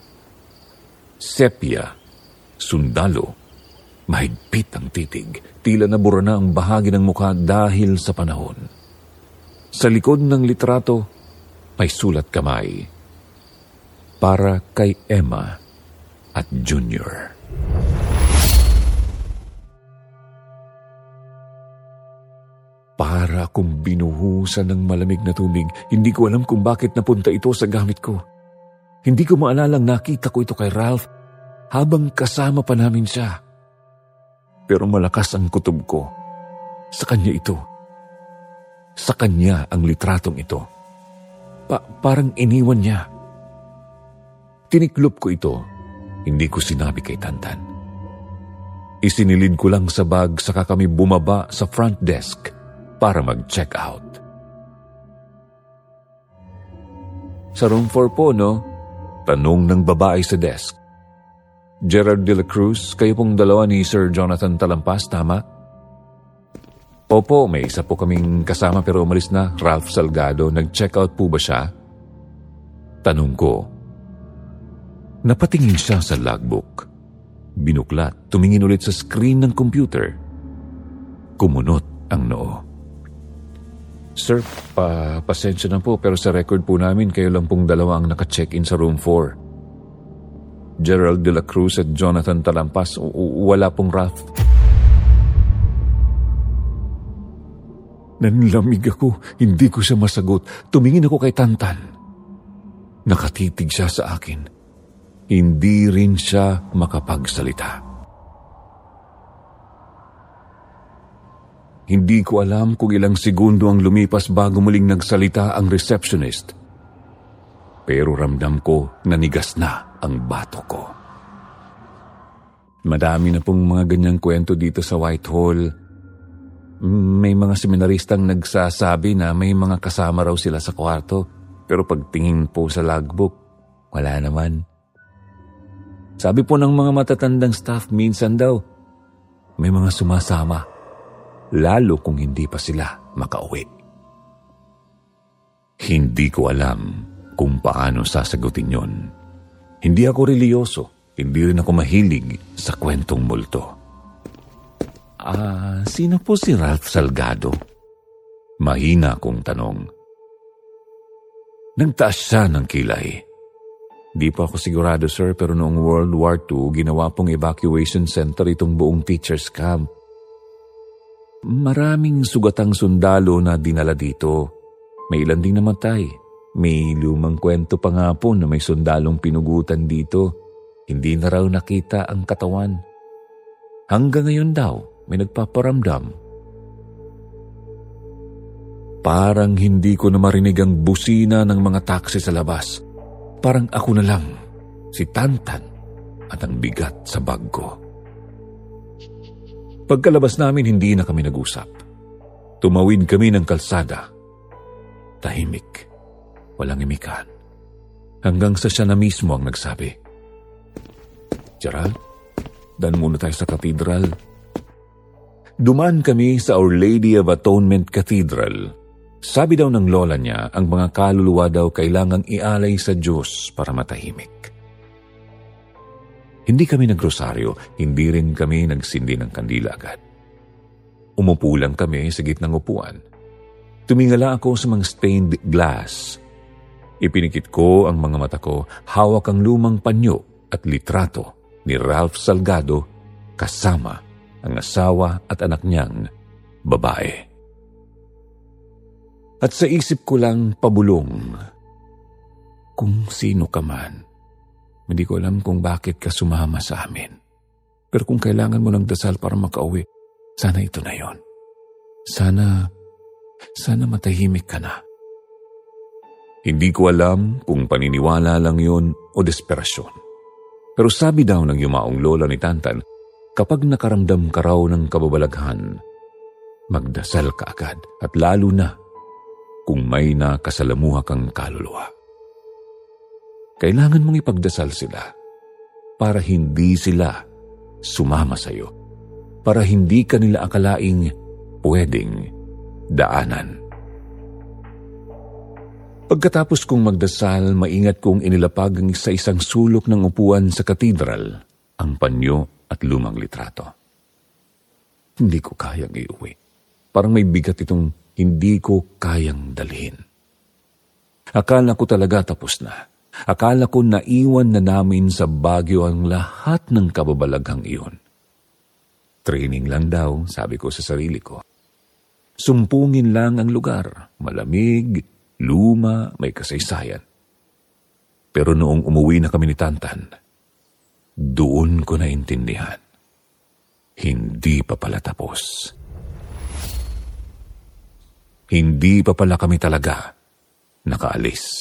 Sepia, sundalo, mahigpit ang titig, tila nabura na ang bahagi ng mukha dahil sa panahon. Sa likod ng litrato, may sulat kamay. Para kay Emma at Junior. Para akong binuhusan ng malamig na tubig, hindi ko alam kung bakit napunta ito sa gamit ko. Hindi ko maalalang nakita ko ito kay Ralph habang kasama pa namin siya. Pero malakas ang kutob ko. Sa kanya ito. Sa kanya ang litratong ito. Pa- parang iniwan niya. Tiniklop ko ito. Hindi ko sinabi kay Tantan. Isinilid ko lang sa bag saka kami bumaba sa front desk para mag-check out. Sa room four po, no? Tanong ng babae sa desk. Gerald de la Cruz, kayo pong dalawa ni Sir Jonathan Talampas, tama? Opo, may isa po kaming kasama pero umalis na, Ralph Salgado. Nag-check out po ba siya? Tanong ko. Napatingin siya sa logbook. Binuklat, tumingin ulit sa screen ng computer. Kumunot ang noo. Sir, pa pasensya na po pero sa record po namin kayo lang pong dalawa ang naka-check-in sa room four. Gerald de la Cruz at Jonathan Talampas, wala pong Ralph. Nanlamig ako, hindi ko siya masagot. Tumingin ako kay Tantan. Nakatitig siya sa akin. Hindi rin siya makapagsalita. Hindi ko alam kung ilang segundo ang lumipas bago muling nagsalita ang receptionist. Pero ramdam ko na nigas na ang bato ko. Madami na pong mga ganyang kwento dito sa Whitehall. May mga seminaristang nagsasabi na may mga kasama raw sila sa kwarto. Pero pagtingin po sa logbook, wala naman. Sabi po ng mga matatandang staff, minsan daw, may mga sumasama. Lalo kung hindi pa sila makauwi. Hindi ko alam kung paano sasagutin yon. Hindi ako reliyoso, hindi rin ako mahilig sa kwentong multo. Ah, sino po si Ralph Salgado? Mahina kong tanong. Nagtaas siya ng kilay. Di pa ako sigurado, sir, pero noong World War Two, ginawa pong evacuation center itong buong teacher's camp. Maraming sugatang sundalo na dinala dito. May ilan ding namatay. May lumang kwento pa nga po na may sundalong pinugutan dito. Hindi na raw nakita ang katawan. Hanggang ngayon daw, may nagpaparamdam. Parang hindi ko na marinig ang busina ng mga taxi sa labas. Parang ako na lang, si Tantan, at ang bigat sa bag ko. Pagkalabas namin, hindi na kami nag-usap. Tumawid kami ng kalsada. Tahimik. Walang imikan. Hanggang sa siya na mismo ang nagsabi, Gerald, daan muna tayo sa katedral. Dumaan kami sa Our Lady of Atonement Cathedral. Sabi daw ng lola niya, ang mga kaluluwa daw kailangang ialay sa Diyos para matahimik. Hindi kami nagrosaryo, hindi rin kami nagsindi ng kandila agad. Umupo lang kami sa gitnang upuan. Tumingala ako sa mga stained glass. Ipinikit ko ang mga mata ko, hawak ang lumang panyo at litrato ni Ralph Salgado kasama ang asawa at anak niyang babae. At sa isip ko lang pabulong, kung sino ka man, hindi ko alam kung bakit ka sumama sa amin. Pero kung kailangan mo ng dasal para makauwi, sana ito na yon. Sana, sana matahimik ka na. Hindi ko alam kung paniniwala lang yon o desperasyon. Pero sabi daw ng yumaong lola ni Tantan, kapag nakaramdam ka raw ng kababalaghan, magdasal ka agad at lalo na kung may nakasalamuha kang kaluluwa. Kailangan mong ipagdasal sila para hindi sila sumama sa iyo, para hindi ka nila akalaing pwedeng daanan. Pagkatapos kong magdasal, maingat kong inilapag sa isang sulok ng upuan sa katedral ang panyo at lumang litrato. Hindi ko kayang iuwi. Parang may bigat itong hindi ko kayang dalhin. Akala ko talaga tapos na. Akala ko naiwan na namin sa Baguio ang lahat ng kababalaghang iyon. Training lang daw, sabi ko sa sarili ko. Sumpungin lang ang lugar, malamig, luma, may kasaysayan. Pero noong umuwi na kami ni Tantan, doon ko naintindihan. Hindi pa pala tapos. Hindi pa pala kami talaga nakaalis.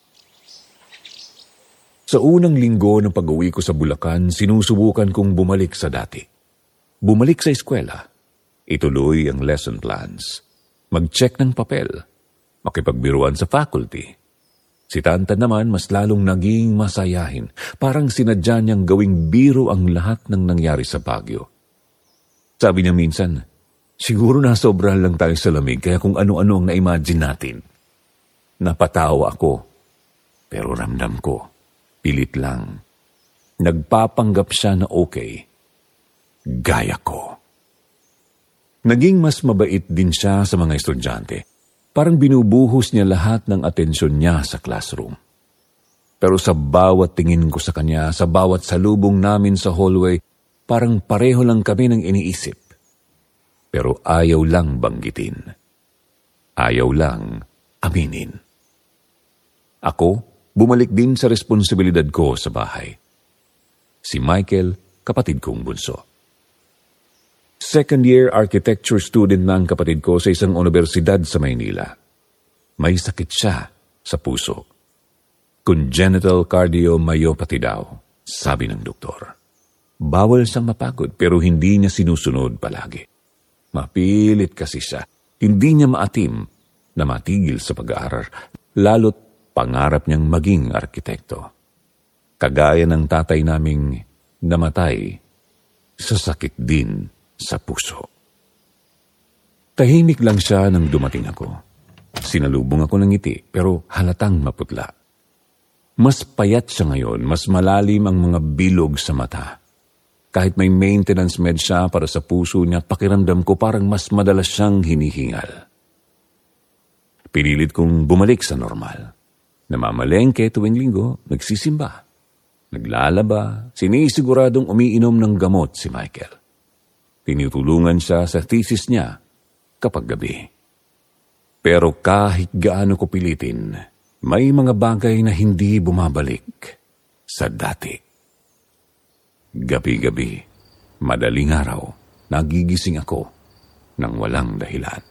Sa unang linggo ng pag-uwi ko sa Bulacan, sinusubukan kong bumalik sa dati. Bumalik sa eskwela, ituloy ang lesson plans, mag-check ng papel, makipagbiruan sa faculty. Si Tantan naman mas lalong naging masayahin. Parang sinadya niyang gawing biro ang lahat ng nangyari sa Baguio. Sabi niya minsan, siguro nasobrahan lang tayo sa lamig kaya kung ano-ano ang na-imagine natin. Napatawa ako, pero ramdam ko, pilit lang. Nagpapanggap siya na okay. Gaya ko. Naging mas mabait din siya sa mga estudyante. Parang binubuhos niya lahat ng atensyon niya sa classroom. Pero sa bawat tingin ko sa kanya, sa bawat salubong namin sa hallway, parang pareho lang kami ng iniisip. Pero ayaw lang banggitin. Ayaw lang aminin. Ako, bumalik din sa responsibilidad ko sa bahay. Si Michael, kapatid kong bunso. Second year architecture student na ang kapatid ko sa isang universidad sa Maynila. May sakit siya sa puso. Congenital cardiomyopathy daw, sabi ng doktor. Bawal siyang mapagod pero hindi niya sinusunod palagi. Mapilit kasi siya. Hindi niya maatim na matigil sa pag-aaral, lalo't pangarap niyang maging arkitekto. Kagaya ng tatay naming namatay sa sakit din sa puso. Tahimik lang siya nang dumating ako. Sinalubong ako ng ngiti pero halatang maputla. Mas payat siya ngayon, mas malalim ang mga bilog sa mata. Kahit may maintenance med siya para sa puso niya, pakiramdam ko parang mas madalas siyang hinihingal. Pinilit kong bumalik sa normal. Namamalengke tuwing linggo, nagsisimba, naglalaba, sinisiguradong umiinom ng gamot si Michael. Tinutulungan siya sa thesis niya kapag gabi. Pero kahit gaano ko pilitin, may mga bagay na hindi bumabalik sa dati. Gabi-gabi, madaling araw, nagigising ako nang walang dahilan.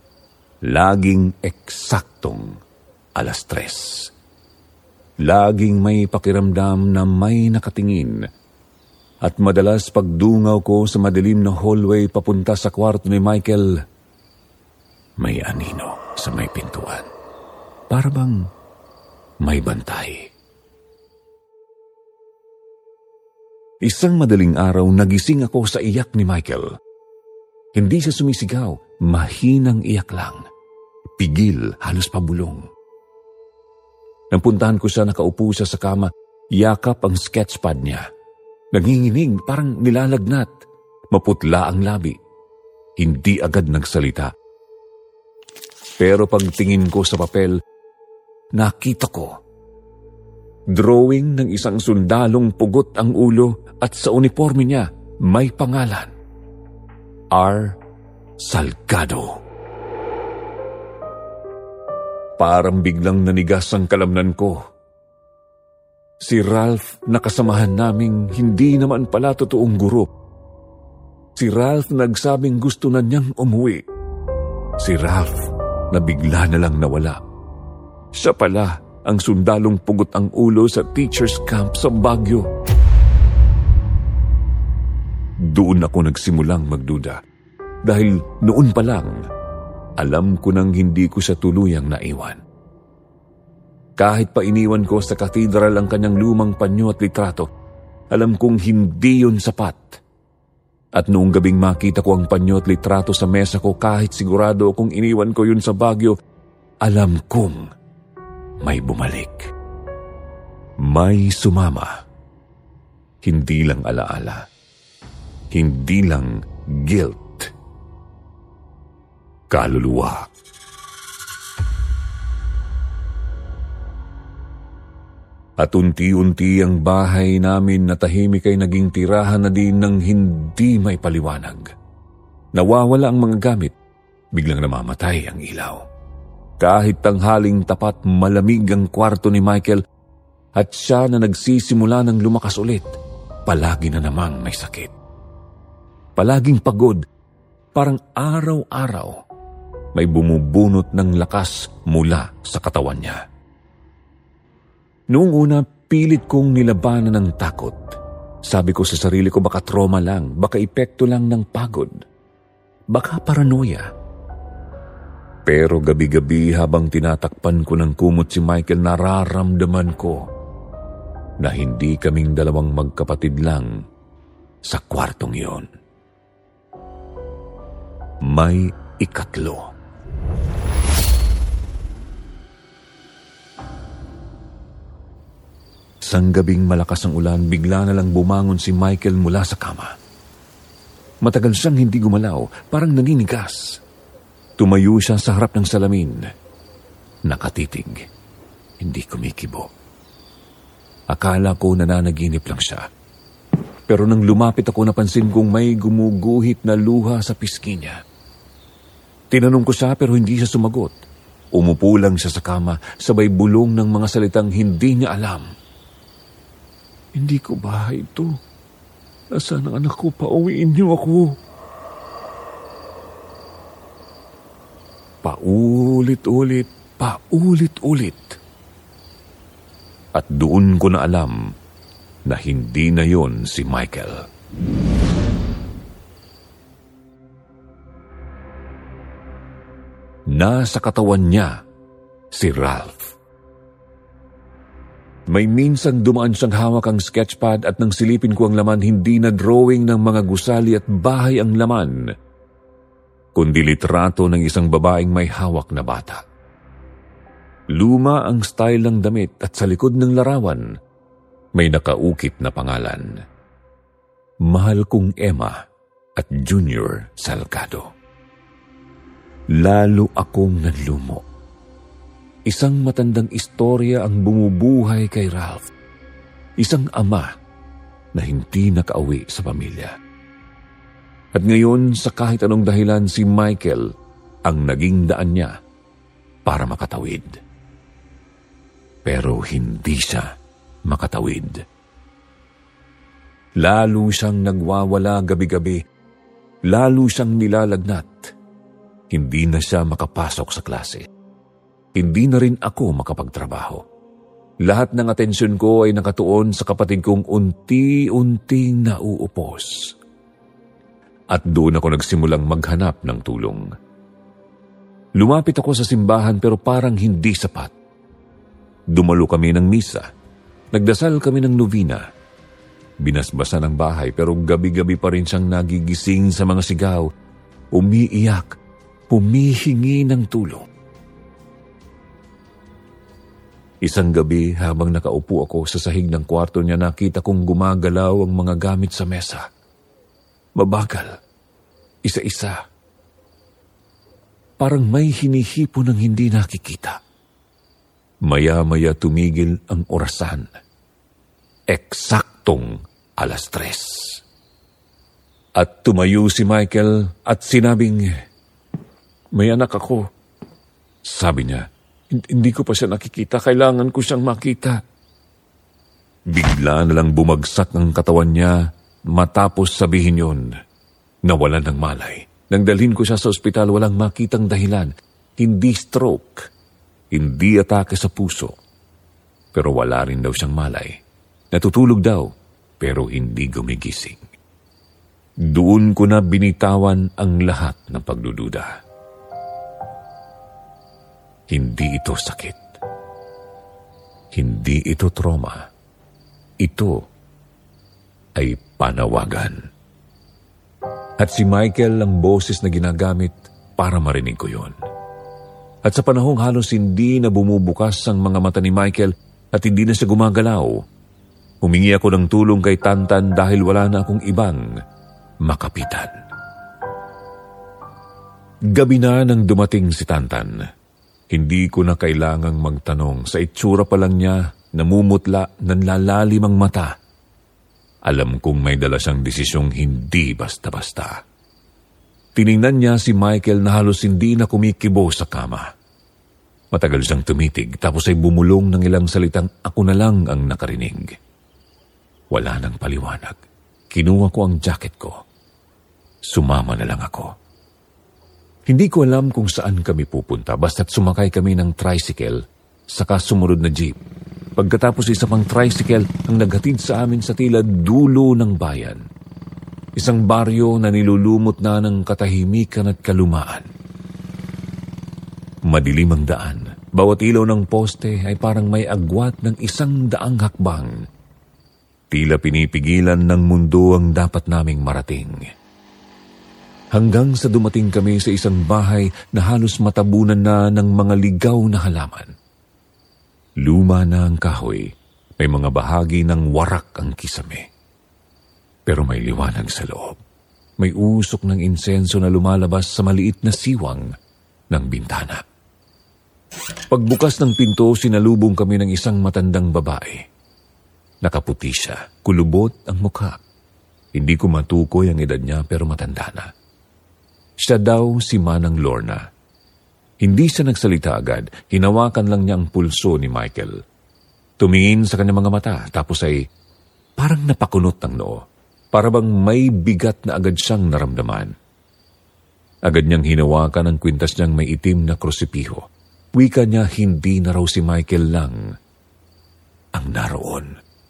Laging eksaktong alas tres. Laging may pakiramdam na may nakatingin. At madalas pagdungaw ko sa madilim na hallway papunta sa kwarto ni Michael, may anino sa may pintuan. Para bang may bantay. Isang madaling araw, nagising ako sa iyak ni Michael. Hindi siya sumisigaw, mahinang iyak lang. Pigil, halos pabulong. Nang puntahan ko siya, nakaupo siya sa kama, yakap ang sketchpad niya. Nanginginig, parang nilalagnat. Maputla ang labi. Hindi agad nagsalita. Pero pagtingin ko sa papel, nakita ko. Drawing ng isang sundalong pugot ang ulo at sa uniforme niya may pangalan. R. Salgado. Parang biglang nanigas ang kalamnan ko. Si Ralph na kasamahan naming hindi naman pala totoong guro. Si Ralph nagsabing gusto na niyang umuwi. Si Ralph na bigla na lang nawala. Siya pala ang sundalong pugot ang ulo sa teacher's camp sa Baguio. Doon ako nagsimulang magduda. Dahil noon pa lang, alam ko nang hindi ko siya tuluyang naiwan. Kahit pa iniwan ko sa katedral ang kanyang lumang panyo at litrato, alam kong hindi yun sapat. At noong gabing makita ko ang panyo at litrato sa mesa ko, kahit sigurado akong iniwan ko yun sa Baguio, alam kong may bumalik. May sumama. Hindi lang alaala. Hindi lang guilt. Kaluluwa. At unti-unti ang bahay namin na tahimik ay naging tirahan na din ng hindi may paliwanag. Nawawala ang mga gamit, biglang namamatay ang ilaw. Kahit tanghaling tapat, malamig ang kwarto ni Michael at siya na nagsisimula ng lumakas ulit, palagi na namang may sakit. Palaging pagod, parang araw-araw may bumubunot ng lakas mula sa katawan niya. Noong una, pilit kong nilabanan ng takot. Sabi ko sa sarili ko, baka trauma lang, baka epekto lang ng pagod, baka paranoia. Pero gabi-gabi habang tinatakpan ko ng kumot si Michael, nararamdaman ko na hindi kaming dalawang magkapatid lang sa kwartong iyon. May ikatlo. Isang gabing malakas ang ulan, bigla na lang bumangon si Michael mula sa kama. Matagal siyang hindi gumalaw, parang naninigas. Tumayo siya sa harap ng salamin. Nakatitig. Hindi kumikibo. Akala ko nananaginip lang siya. Pero nang lumapit ako, napansin kong may gumuguhit na luha sa pisngi niya. Tinanong ko siya pero hindi siya sumagot. Umupo lang siya sa kama, sabay bulong ng mga salitang hindi niya alam. Hindi ko bahay ito. Nasaan ang anak ko? Pauwiin niyo ako. Paulit-ulit, paulit-ulit. At doon ko na alam na hindi na yon si Michael. Nasa katawan niya si Ralph. May minsan dumaan siyang hawak ang sketchpad at nang silipin ko ang laman, hindi na drawing ng mga gusali at bahay ang laman, kundi litrato ng isang babaeng may hawak na bata. Luma ang style ng damit at sa likod ng larawan, may nakaukit na pangalan. Mahal kong Emma at Junior Salgado. Lalo akong nanlumo. Isang matandang istorya ang bumubuhay kay Ralph. Isang ama na hindi nakauwi sa pamilya. At ngayon, sa kahit anong dahilan, si Michael ang naging daan niya para makatawid. Pero hindi siya makatawid. Lalo siyang nagwawala gabi-gabi. Lalo siyang nilalagnat. Hindi na siya makapasok sa klase. Hindi na rin ako makapagtrabaho. Lahat ng atensyon ko ay nakatuon sa kapatid kong unti-unting nauupos. At doon ako nagsimulang maghanap ng tulong. Lumapit ako sa simbahan pero parang hindi sapat. Dumalo kami ng misa. Nagdasal kami ng novena. Binasbasan ang bahay pero gabi-gabi pa rin siyang nagigising sa mga sigaw, umiiyak, humihingi ng tulong. Isang gabi habang nakaupo ako sa sahig ng kwarto niya, nakita kong gumagalaw ang mga gamit sa mesa. Mabagal, isa-isa. Parang may hinihipo ng hindi nakikita. Maya-maya tumigil ang orasan. Eksaktong alas tres. At tumayo si Michael at sinabing, "May anak ako." Sabi niya, "Hindi ko pa siya nakikita. Kailangan ko siyang makita." Bigla na lang bumagsak ang katawan niya matapos sabihin yun. Nawalan ng malay. Nang dalhin ko siya sa ospital, walang makitang dahilan. Hindi stroke. Hindi atake sa puso. Pero wala rin daw siyang malay. Natutulog daw, pero hindi gumigising. Doon ko na binitawan ang lahat ng pagdududa. Hindi ito sakit. Hindi ito trauma. Ito ay panawagan. At si Michael ang boses na ginagamit para marinig ko yon. At sa panahong halos hindi na bumubukas ang mga mata ni Michael at hindi na siya gumagalaw, humingi ako ng tulong kay Tantan dahil wala na akong ibang makapitan. Gabi na nang dumating si Tantan. Hindi ko na kailangang magtanong. Sa itsura pa lang niya, namumutla, nanlalalim ang mata. Alam kong may dala siyang desisyong hindi basta-basta. Tiningnan niya si Michael na halos hindi na kumikibo sa kama. Matagal siyang tumitig, tapos ay bumulong ng ilang salitang ako na lang ang nakarinig. Wala nang paliwanag. Kinuha ko ang jacket ko. Sumama na lang ako. Hindi ko alam kung saan kami pupunta, basta't sumakay kami ng tricycle, saka sumunod na jeep. Pagkatapos isa pang tricycle ang naghatid sa amin sa tila dulo ng bayan. Isang baryo na nilulumot na ng katahimikan at kalumaan. madilim ang daan. Bawat ilaw ng poste ay parang may agwat ng isang daang hakbang. Tila pinipigilan ng mundo ang dapat naming marating. Hanggang sa dumating kami sa isang bahay na halos matabunan na ng mga ligaw na halaman. Luma na ang kahoy, may mga bahagi ng warak ang kisame. Pero may liwanag sa loob. May usok ng insenso na lumalabas sa maliit na siwang ng bintana. Pagbukas ng pinto, sinalubong kami ng isang matandang babae. Nakaputi siya, kulubot ang mukha. Hindi ko matukoy ang edad niya pero matanda na. Siya daw si Manang Lorna. Hindi siya nagsalita agad, hinawakan lang niya ang pulso ni Michael. Tumingin sa kanyang mga mata, tapos ay parang napakunot ng noo. Para bang may bigat na agad siyang naramdaman. Agad niyang hinawakan ang kwintas niyang may itim na krusipiho. Wika niya hindi na raw si Michael lang ang naroon.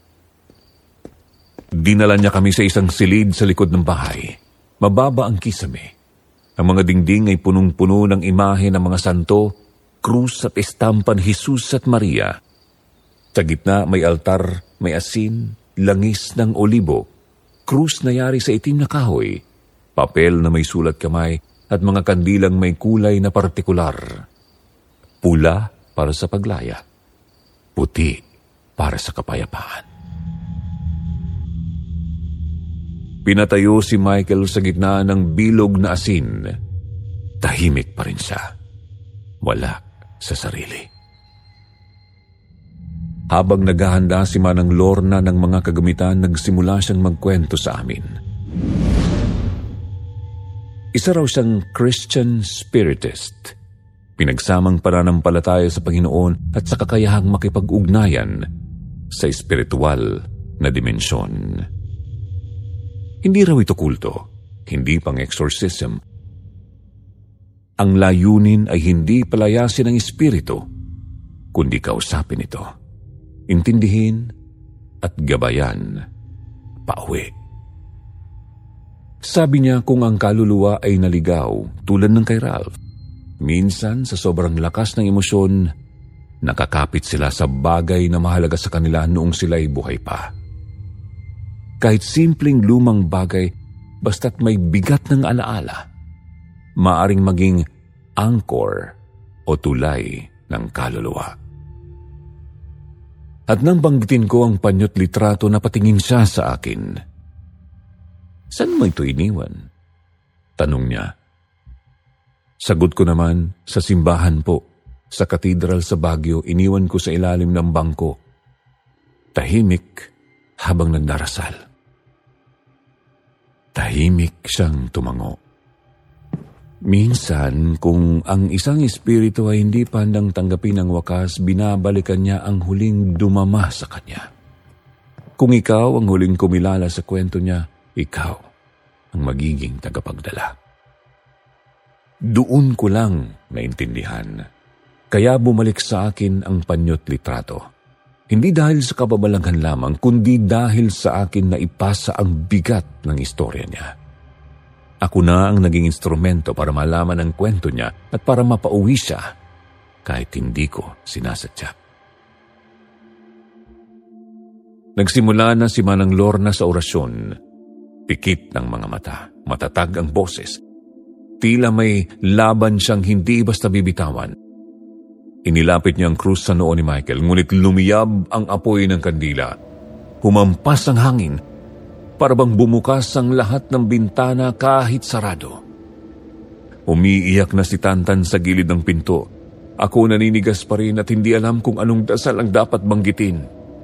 Dinala niya kami sa isang silid sa likod ng bahay. Mababa ang kisame. Ang mga dingding ay punong-puno ng imahe ng mga santo, krus at estampan Jesus at Maria. Sa gitna may altar, may asin, langis ng olibo, krus na yari sa itim na kahoy, papel na may sulat kamay at mga kandilang may kulay na partikular. Pula para sa paglaya, puti para sa kapayapaan. Pinatayo si Michael sa gitna ng bilog na asin. Tahimik pa rin siya. Wala sa sarili. Habang naghahanda si Manang Lorna ng mga kagamitan, nagsimula siyang magkwento sa amin. Isa raw siyang Christian Spiritist. Pinagsamang pananampalataya sa Panginoon at sa kakayahang makipag-ugnayan sa espiritual na dimensyon. Hindi raw ito kulto, hindi pang exorcism. Ang layunin ay hindi palayasin ang espiritu, kundi kausapin ito, intindihin at gabayan pauwi. Sabi niya kung ang kaluluwa ay naligaw tulad ng kay Ralph, minsan sa sobrang lakas ng emosyon, nakakapit sila sa bagay na mahalaga sa kanila noong sila'y buhay pa. Kahit simpleng lumang bagay, basta't may bigat ng alaala, maaring maging anchor o tulay ng kaluluwa. At nang banggitin ko ang panyo't litrato, napatingin siya sa akin. Saan mo ito iniwan? Tanong niya. Sagot ko naman, sa simbahan po, sa katedral sa Baguio, iniwan ko sa ilalim ng bangko. Tahimik habang nagdarasal. Tahimik siyang tumango. Minsan, kung ang isang espiritu ay hindi pa handang tanggapin ang wakas, binabalikan niya ang huling dumama sa kanya. Kung ikaw ang huling kumilala sa kwento niya, ikaw ang magiging tagapagdala. Doon ko lang naintindihan. Kaya bumalik sa akin ang panyo't litrato. Hindi dahil sa kababalaghan lamang, kundi dahil sa akin na ipasa ang bigat ng istorya niya. Ako na ang naging instrumento para malaman ang kwento niya at para mapauwi siya kahit hindi ko sinasadya. Nagsimula na si Manang Lorna sa orasyon. Pikit ng mga mata, matatag ang boses. Tila may laban siyang hindi basta bibitawan. Inilapit niya ang krus sa noo ni Michael, ngunit lumiyab ang apoy ng kandila. Humampas ang hangin, para bang bumukas ang lahat ng bintana kahit sarado. Umiiyak na si Tantan sa gilid ng pinto. Ako naninigas pa rin at hindi alam kung anong dasal ang dapat banggitin.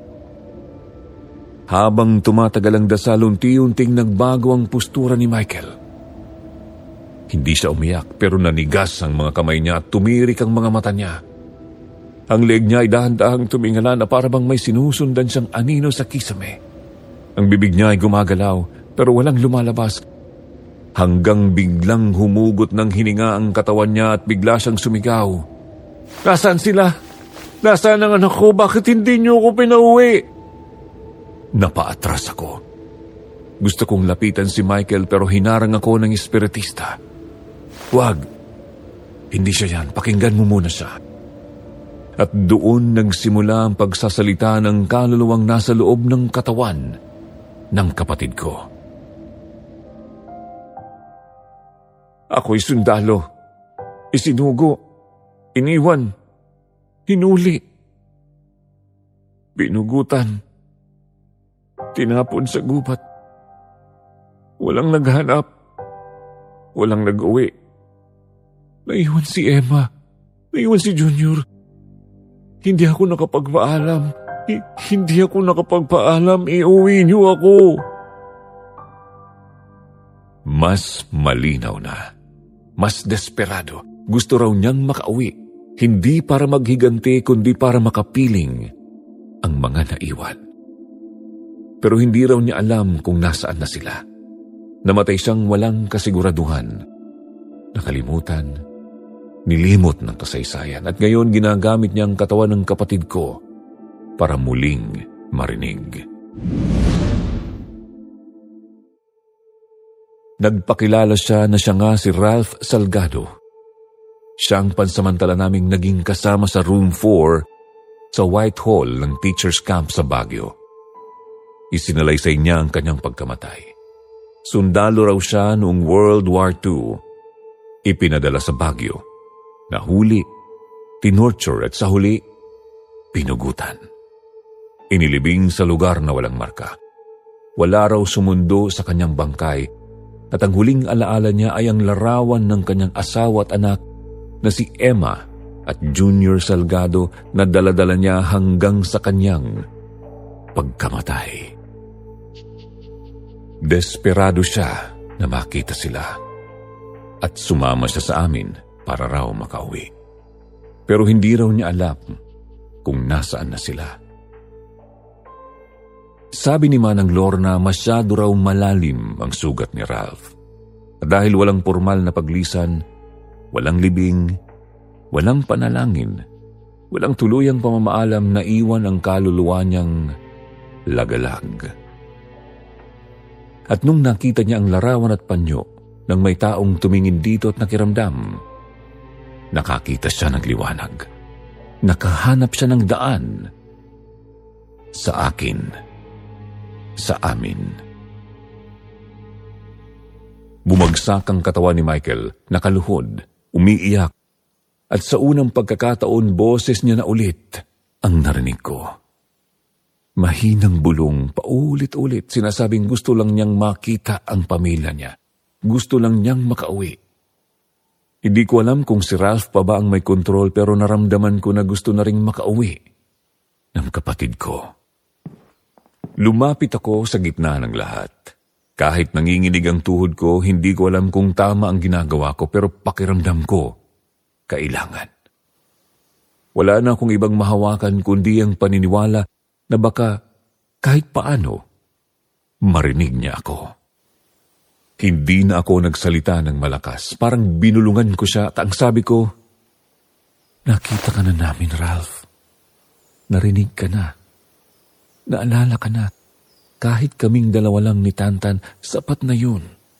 Habang tumatagal ang dasal, unti-unting nagbago ang postura ni Michael. Hindi siya umiyak, pero nanigas ang mga kamay niya at tumirik ang mga mata niya. Ang leeg niya ay dahan-dahang tumingala na para bang may sinusundan siyang anino sa kisame. Ang bibig niya ay gumagalaw, pero walang lumalabas. Hanggang biglang humugot ng hininga ang katawan niya at bigla siyang sumigaw. Nasaan sila? Nasaan ang anak ko? Bakit hindi niyo ako pinauwi? Napaatras ako. Gusto kong lapitan si Michael pero hinarang ako ng espiritista. Huwag. Hindi siya yan. Pakinggan mo muna siya. At doon nagsimula ang pagsasalita ng kaluluwang nasa loob ng katawan ng kapatid ko. Ako'y sundalo. Isinugo. Iniwan. Hinuli. Binugutan. Tinapon sa gubat. Walang naghanap. Walang nag-uwi. Naiwan si Emma. Naiwan si Junior. Hindi ako nakapagpaalam. Hi- hindi ako nakapagpaalam. Iuwi niyo ako. Mas malinaw na. Mas desperado. Gusto raw niyang makauwi. Hindi para maghiganti, kundi para makapiling ang mga naiwan. Pero hindi raw niya alam kung nasaan na sila. Namatay siyang walang kasiguraduhan. Nakalimutan, nilimot ng kasaysayan, at ngayon ginagamit niya ang katawan ng kapatid ko para muling marinig. Nagpakilala siya na siya nga si Ralph Salgado. Siya ang pansamantala naming naging kasama sa room four sa Whitehall ng Teachers Camp sa Baguio. Isinalaysay niya ang kanyang pagkamatay. Sundalo raw siya noong World War Two. Ipinadala sa Baguio. Nahuli, tinorture at sa huli, pinugutan. Inilibing sa lugar na walang marka. Wala raw sumundo sa kanyang bangkay at ang huling alaala niya ay ang larawan ng kanyang asawa at anak na si Emma at Junior Salgado na daladala niya hanggang sa kanyang pagkamatay. Desperado siya na makita sila at sumama siya sa amin para raw makauwi. Pero hindi raw niya alam kung nasaan na sila. Sabi ni Manang Lorna, masyado raw malalim ang sugat ni Ralph. At dahil walang formal na paglisan, walang libing, walang panalangin, walang tuluyang pamamaalam na iwan ang kaluluwa niyang lagalag. At nung nakita niya ang larawan at panyo ng may taong tumingin dito at nakiramdam, nakakita siya ng liwanag. Nakahanap siya ng daan sa akin. Sa amin. Bumagsak ang katawan ni Michael, nakaluhod, umiiyak, at sa unang pagkakataon boses niya na ulit ang narinig ko. Mahinang bulong, paulit-ulit, sinasabing gusto lang niyang makita ang pamilya niya. Gusto lang niyang makauwi. Hindi ko alam kung si Ralph pa ba ang may kontrol, pero naramdaman ko na gusto na ring makauwi ng kapatid ko. Lumapit ako sa gitna ng lahat. Kahit nanginginig ang tuhod ko, hindi ko alam kung tama ang ginagawa ko, pero pakiramdam ko, kailangan. Wala na akong ibang mahawakan kundi ang paniniwala na baka kahit paano, marinig niya ako. Hindi na ako nagsalita ng malakas. Parang binulungan ko siya at ang sabi ko, nakita ka na namin, Ralph. Narinig ka na. Naalala ka na, kahit kaming dalawa lang ni Tantan, sapat na yun.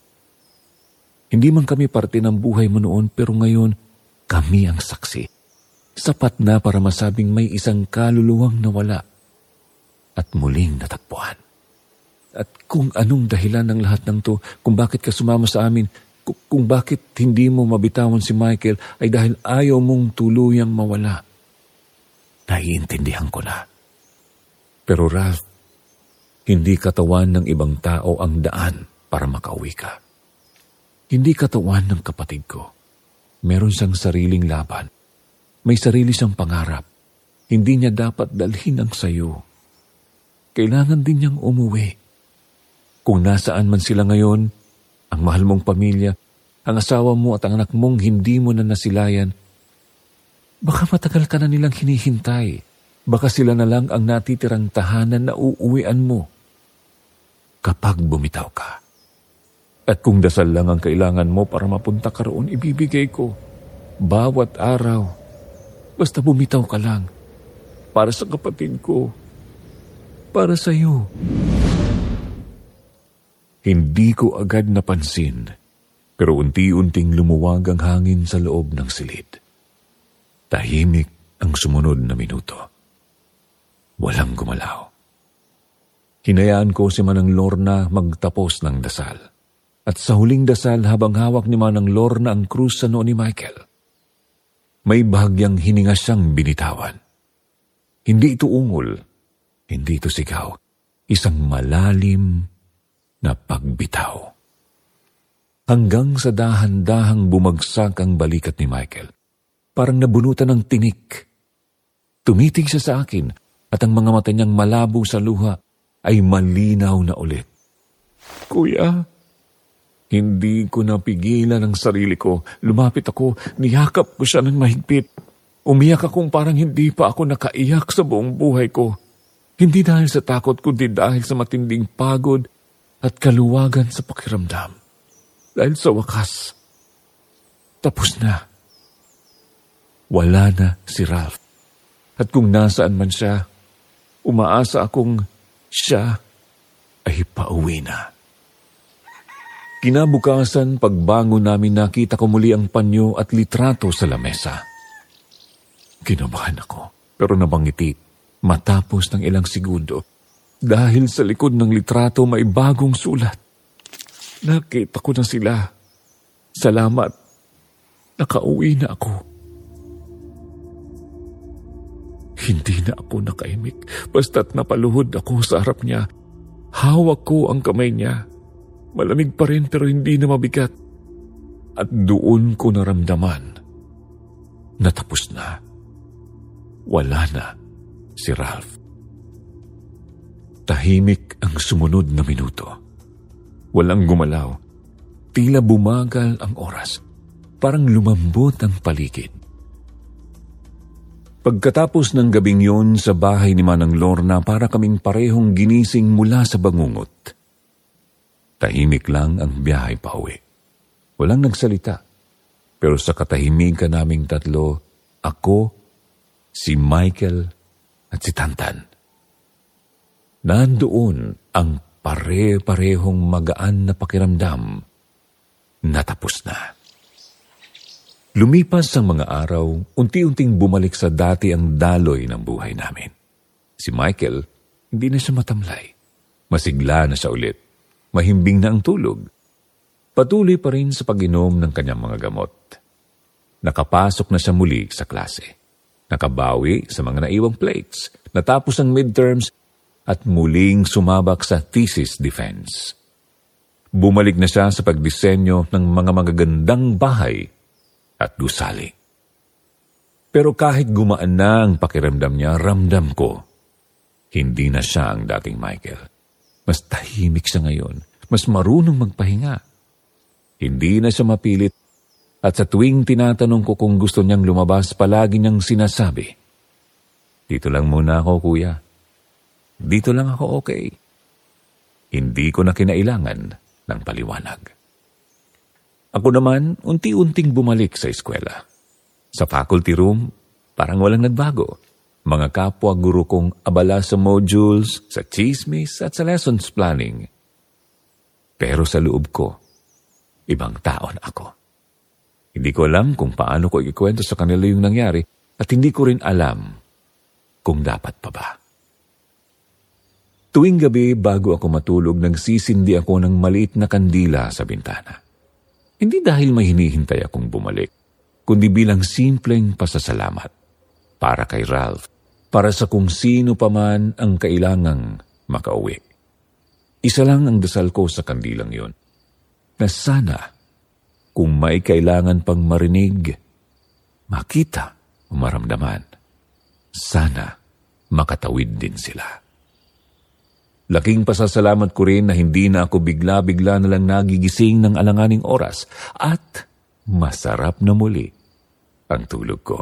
Hindi man kami parte ng buhay mo noon, pero ngayon, kami ang saksi. Sapat na para masabing may isang kaluluwang nawala at muling natagpuan. At kung anong dahilan ng lahat ng to, kung bakit ka sumama sa amin, kung, kung bakit hindi mo mabitawan si Michael, ay dahil ayaw mong tuluyang mawala. Naiintindihan ko na. Pero Ralph, hindi katawan ng ibang tao ang daan para makauwi ka. Hindi katawan ng kapatid ko. Meron siyang sariling laban. May sarili siyang pangarap. Hindi niya dapat dalhin ang sayo. Kailangan din niyang umuwi. Kung nasaan man sila ngayon, ang mahal mong pamilya, ang asawa mo at ang anak mong hindi mo na nasilayan, baka matagal ka na nilang hinihintay. Baka sila na lang ang natitirang tahanan na uuwian mo kapag bumitaw ka. At kung dasal lang ang kailangan mo para mapunta ka roon, ibibigay ko. Bawat araw. Basta bumitaw ka lang. Para sa kapatid ko. Para sa iyo. Hindi ko agad napansin Pero unti-unting lumuwag ang hangin sa loob ng silid. Tahimik ang sumunod na minuto. Walang gumalaw. Hinayaan ko si Manang Lorna magtapos ng dasal. At sa huling dasal habang hawak ni Manang Lorna ang krus sa noo ni Michael, may bahagyang hininga siyang binitawan. Hindi ito ungol, hindi ito sigaw, isang malalim na pagbitaw. Hanggang sa dahan-dahang bumagsak ang balikat ni Michael, parang nabunutan ng tinik. Tumitig siya sa akin at ang mga mata niyang malabo sa luha ay malinaw na ulit. Kuya, hindi ko napigilan ang sarili ko. Lumapit ako, niyakap ko siya ng mahigpit. Umiyak akong parang hindi pa ako nakaiyak sa buong buhay ko. Hindi dahil sa takot, kundi dahil sa matinding pagod at kaluwagan sa pakiramdam. Dahil sa wakas, tapos na. Wala na si Ralph. At kung nasaan man siya, umaasa akong siya ay pauwi na. Kinabukasan, pagbangon namin, nakita ko muli ang panyo at litrato sa lamesa. Kinabahan ako, pero nabangiti matapos ng ilang segundo dahil sa likod ng litrato may bagong sulat. Nakita ko na sila. Salamat. Nakauwi na ako. Hindi na ako nakaimik, basta't napaluhod ako sa harap niya. Hawak ko ang kamay niya. Malamig pa rin pero hindi na mabigat. At doon ko naramdaman na tapos na. Wala na si Ralph. Tahimik ang sumunod na minuto. Walang gumalaw. Tila bumagal ang oras. Parang lumambot ang paligid. Pagkatapos ng gabing yon sa bahay ni Manang Lorna, para kaming parehong ginising mula sa bangungot. Tahimik lang ang biyahe pa uwi. Walang nagsalita. Pero sa katahimikan naming tatlo, ako, si Michael at si Tantan. Nandoon ang pare-parehong magaan na pakiramdam na tapos na. Lumipas ang mga araw, unti-unting bumalik sa dati ang daloy ng buhay namin. Si Michael, hindi na siya matamlay. Masigla na siya ulit. Mahimbing na ang tulog. Patuloy pa rin sa pag-inom ng kanyang mga gamot. Nakapasok na siya muli sa klase. Nakabawi sa mga naiwang plates. Natapos ang midterms at muling sumabak sa thesis defense. Bumalik na siya sa pagdisenyo ng mga magagandang bahay at gusali. Pero kahit gumaan na ang pakiramdam niya, ramdam ko, hindi na siya ang dating Michael. Mas tahimik siya ngayon, mas marunong magpahinga. Hindi na siya mapilit, at sa tuwing tinatanong ko kung gusto niyang lumabas, palagi niyang sinasabi, "Dito lang muna ako, kuya. Dito lang ako okay." Hindi ko na kinailangan ng paliwanag. Ako naman, unti-unting bumalik sa eskwela. Sa faculty room, parang walang nagbago. Mga kapwa guro kong abala sa modules, sa chismis at sa lessons planning. Pero sa loob ko, ibang tao na ako. Hindi ko alam kung paano ko ikwento sa kanila yung nangyari at hindi ko rin alam kung dapat pa ba. Tuwing gabi bago ako matulog, nagsisindi ako ng maliit na kandila sa bintana. Hindi dahil may hinihintay akong bumalik, kundi bilang simpleng pasasalamat. Para kay Ralph, para sa kung sino pa man ang kailangang makauwi. Isa lang ang dasal ko sa kandilang yon, na sana kung may kailangan pang marinig, makita o maramdaman, sana makatawid din sila. Laking pasasalamat ko rin na hindi na ako bigla-bigla na lang nagigising ng alanganing oras at masarap na muli ang tulog ko.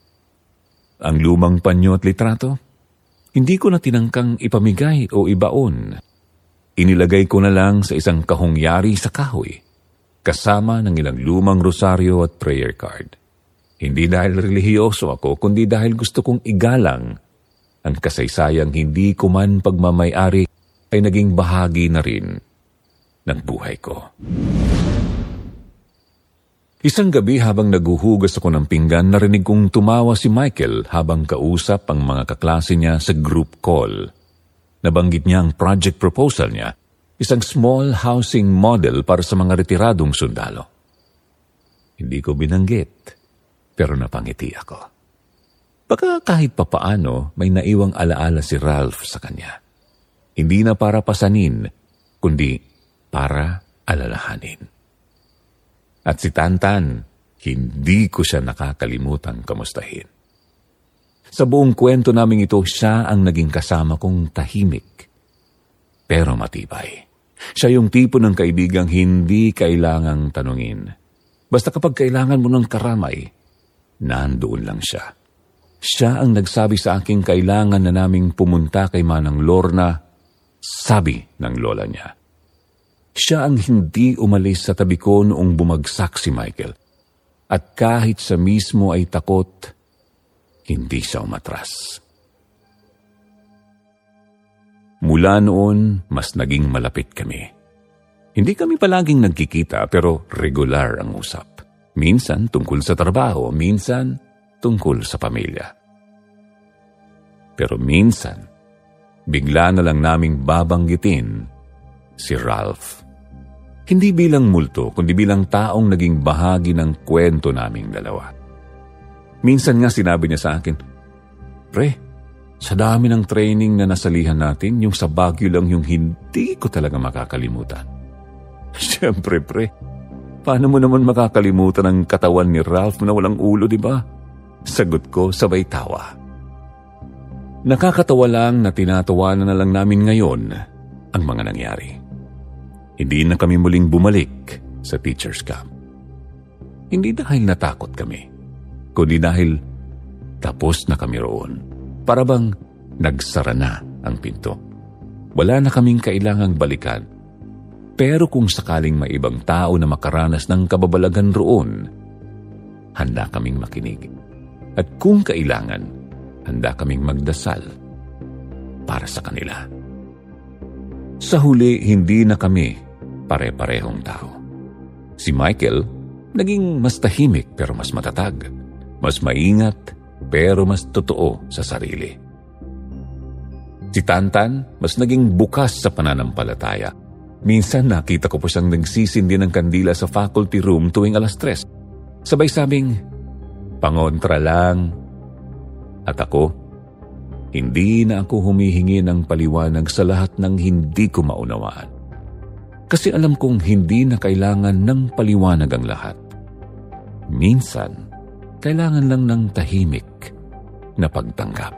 Ang lumang panyo at litrato, hindi ko na tinangkang ipamigay o ibaon. Inilagay ko na lang sa isang kahongyari sa kahoy, kasama ng ilang lumang rosaryo at prayer card. Hindi dahil relihiyoso ako, kundi dahil gusto kong igalang ang kasaysayang hindi ko man pagmamay-ari ay naging bahagi na rin ng buhay ko. Isang gabi habang naguhugas ako ng pinggan, narinig kong tumawa si Michael habang kausap ang mga kaklase niya sa group call. Nabanggit niya ang project proposal niya, isang small housing model para sa mga retiradong sundalo. Hindi ko binanggit, pero napangiti ako. Baka kahit papaano may naiwang alaala si Ralph sa kanya. Hindi na para pasanin, kundi para alalahanin. At si Tantan, hindi ko siya nakakalimutang kamustahin. Sa buong kwento naming ito, siya ang naging kasama kong tahimik, pero matibay. Siya yung tipo ng kaibigang hindi kailangang tanungin. Basta kapag kailangan mo ng karamay, nandoon lang siya. Siya ang nagsabi sa aking kailangan na naming pumunta kay Manang Lorna, sabi ng lola niya. Siya ang hindi umalis sa tabi ko noong bumagsak si Michael. At kahit sa mismo ay takot, hindi siya umatras. Mula noon, mas naging malapit kami. Hindi kami palaging nagkikita pero regular ang usap. Minsan tungkol sa trabaho, minsan tungkol sa pamilya. Pero minsan, bigla na lang naming babanggitin si Ralph. Hindi bilang multo, kundi bilang taong naging bahagi ng kwento naming dalawa. Minsan nga sinabi niya sa akin, "Pre, sa dami ng training na nasalihan natin, yung sa Baguio lang yung hindi ko talaga makakalimutan." Siyempre, pre, paano mo naman makakalimutan ang katawan ni Ralph na walang ulo, di ba? Sagot ko sabay tawa. Nakakatawa lang na tinatawanan na lang namin ngayon ang mga nangyari. Hindi na kami muling bumalik sa teacher's camp. Hindi dahil natakot kami, kundi dahil tapos na kami roon. Para bang nagsara na ang pinto. Wala na kaming kailangang balikan. Pero kung sakaling may ibang tao na makaranas ng kababalagan roon, handa kaming makinig. At kung kailangan, handa kaming magdasal para sa kanila. Sa huli, hindi na kami pare-parehong tao. Si Michael, naging mas tahimik pero mas matatag. Mas maingat pero mas totoo sa sarili. Si Tantan, mas naging bukas sa pananampalataya. Minsan nakita ko po siyang nagsisindi ng kandila sa faculty room tuwing alas tres. Sabay sabing, "Pangontra lang." At ako, hindi na ako humihingi ng paliwanag sa lahat ng hindi ko maunawaan. Kasi alam kong hindi na kailangan ng paliwanag ang lahat. Minsan, kailangan lang ng tahimik na pagtanggap.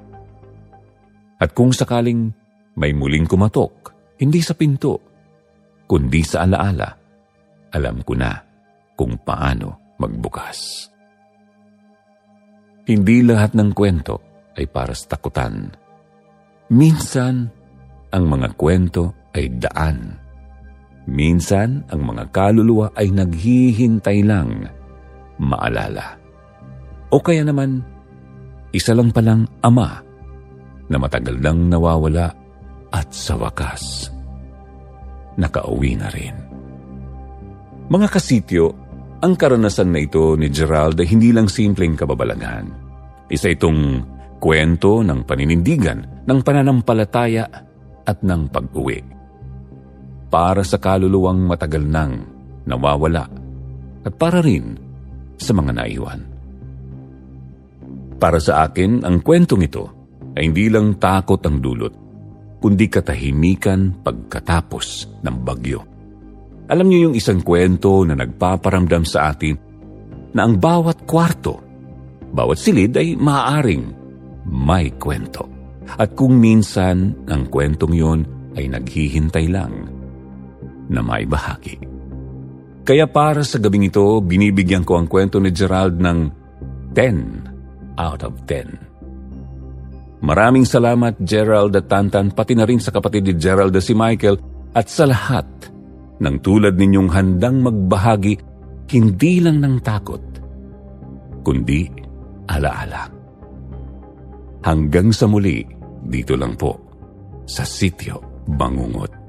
At kung sakaling may muling kumatok, hindi sa pinto, kundi sa alaala, alam ko na kung paano magbukas. Hindi lahat ng kwento ay para sa takutan. Minsan, ang mga kwento ay daan. Minsan, ang mga kaluluwa ay naghihintay lang maalala. O kaya naman, isa lang palang ama na matagal nang nawawala at sa wakas, nakauwi na rin. Mga kasityo, ang karanasan na ito ni Gerald ay hindi lang simpleng kababalaghan. Isa itong kwento ng paninindigan, ng pananampalataya at ng pag-uwi. Para sa kaluluwang matagal nang nawawala at para rin sa mga naiwan. Para sa akin, ang kwentong ito ay hindi lang takot ang dulot, kundi katahimikan pagkatapos ng bagyo. Alam niyo yung isang kwento na nagpaparamdam sa atin na ang bawat kwarto, bawat silid ay maaaring may kwento. At kung minsan ang kwentong yon ay naghihintay lang na may bahagi. Kaya para sa gabing ito, binibigyan ko ang kwento ni Gerald ng ten out of ten. Maraming salamat, Gerald at Tantan, pati na rin sa kapatid ni Gerald na si Michael, at sa lahat ng tulad ninyong handang magbahagi, hindi lang ng takot, kundi alaala. Hanggang sa muli, dito lang po, sa Sitio Bangungot.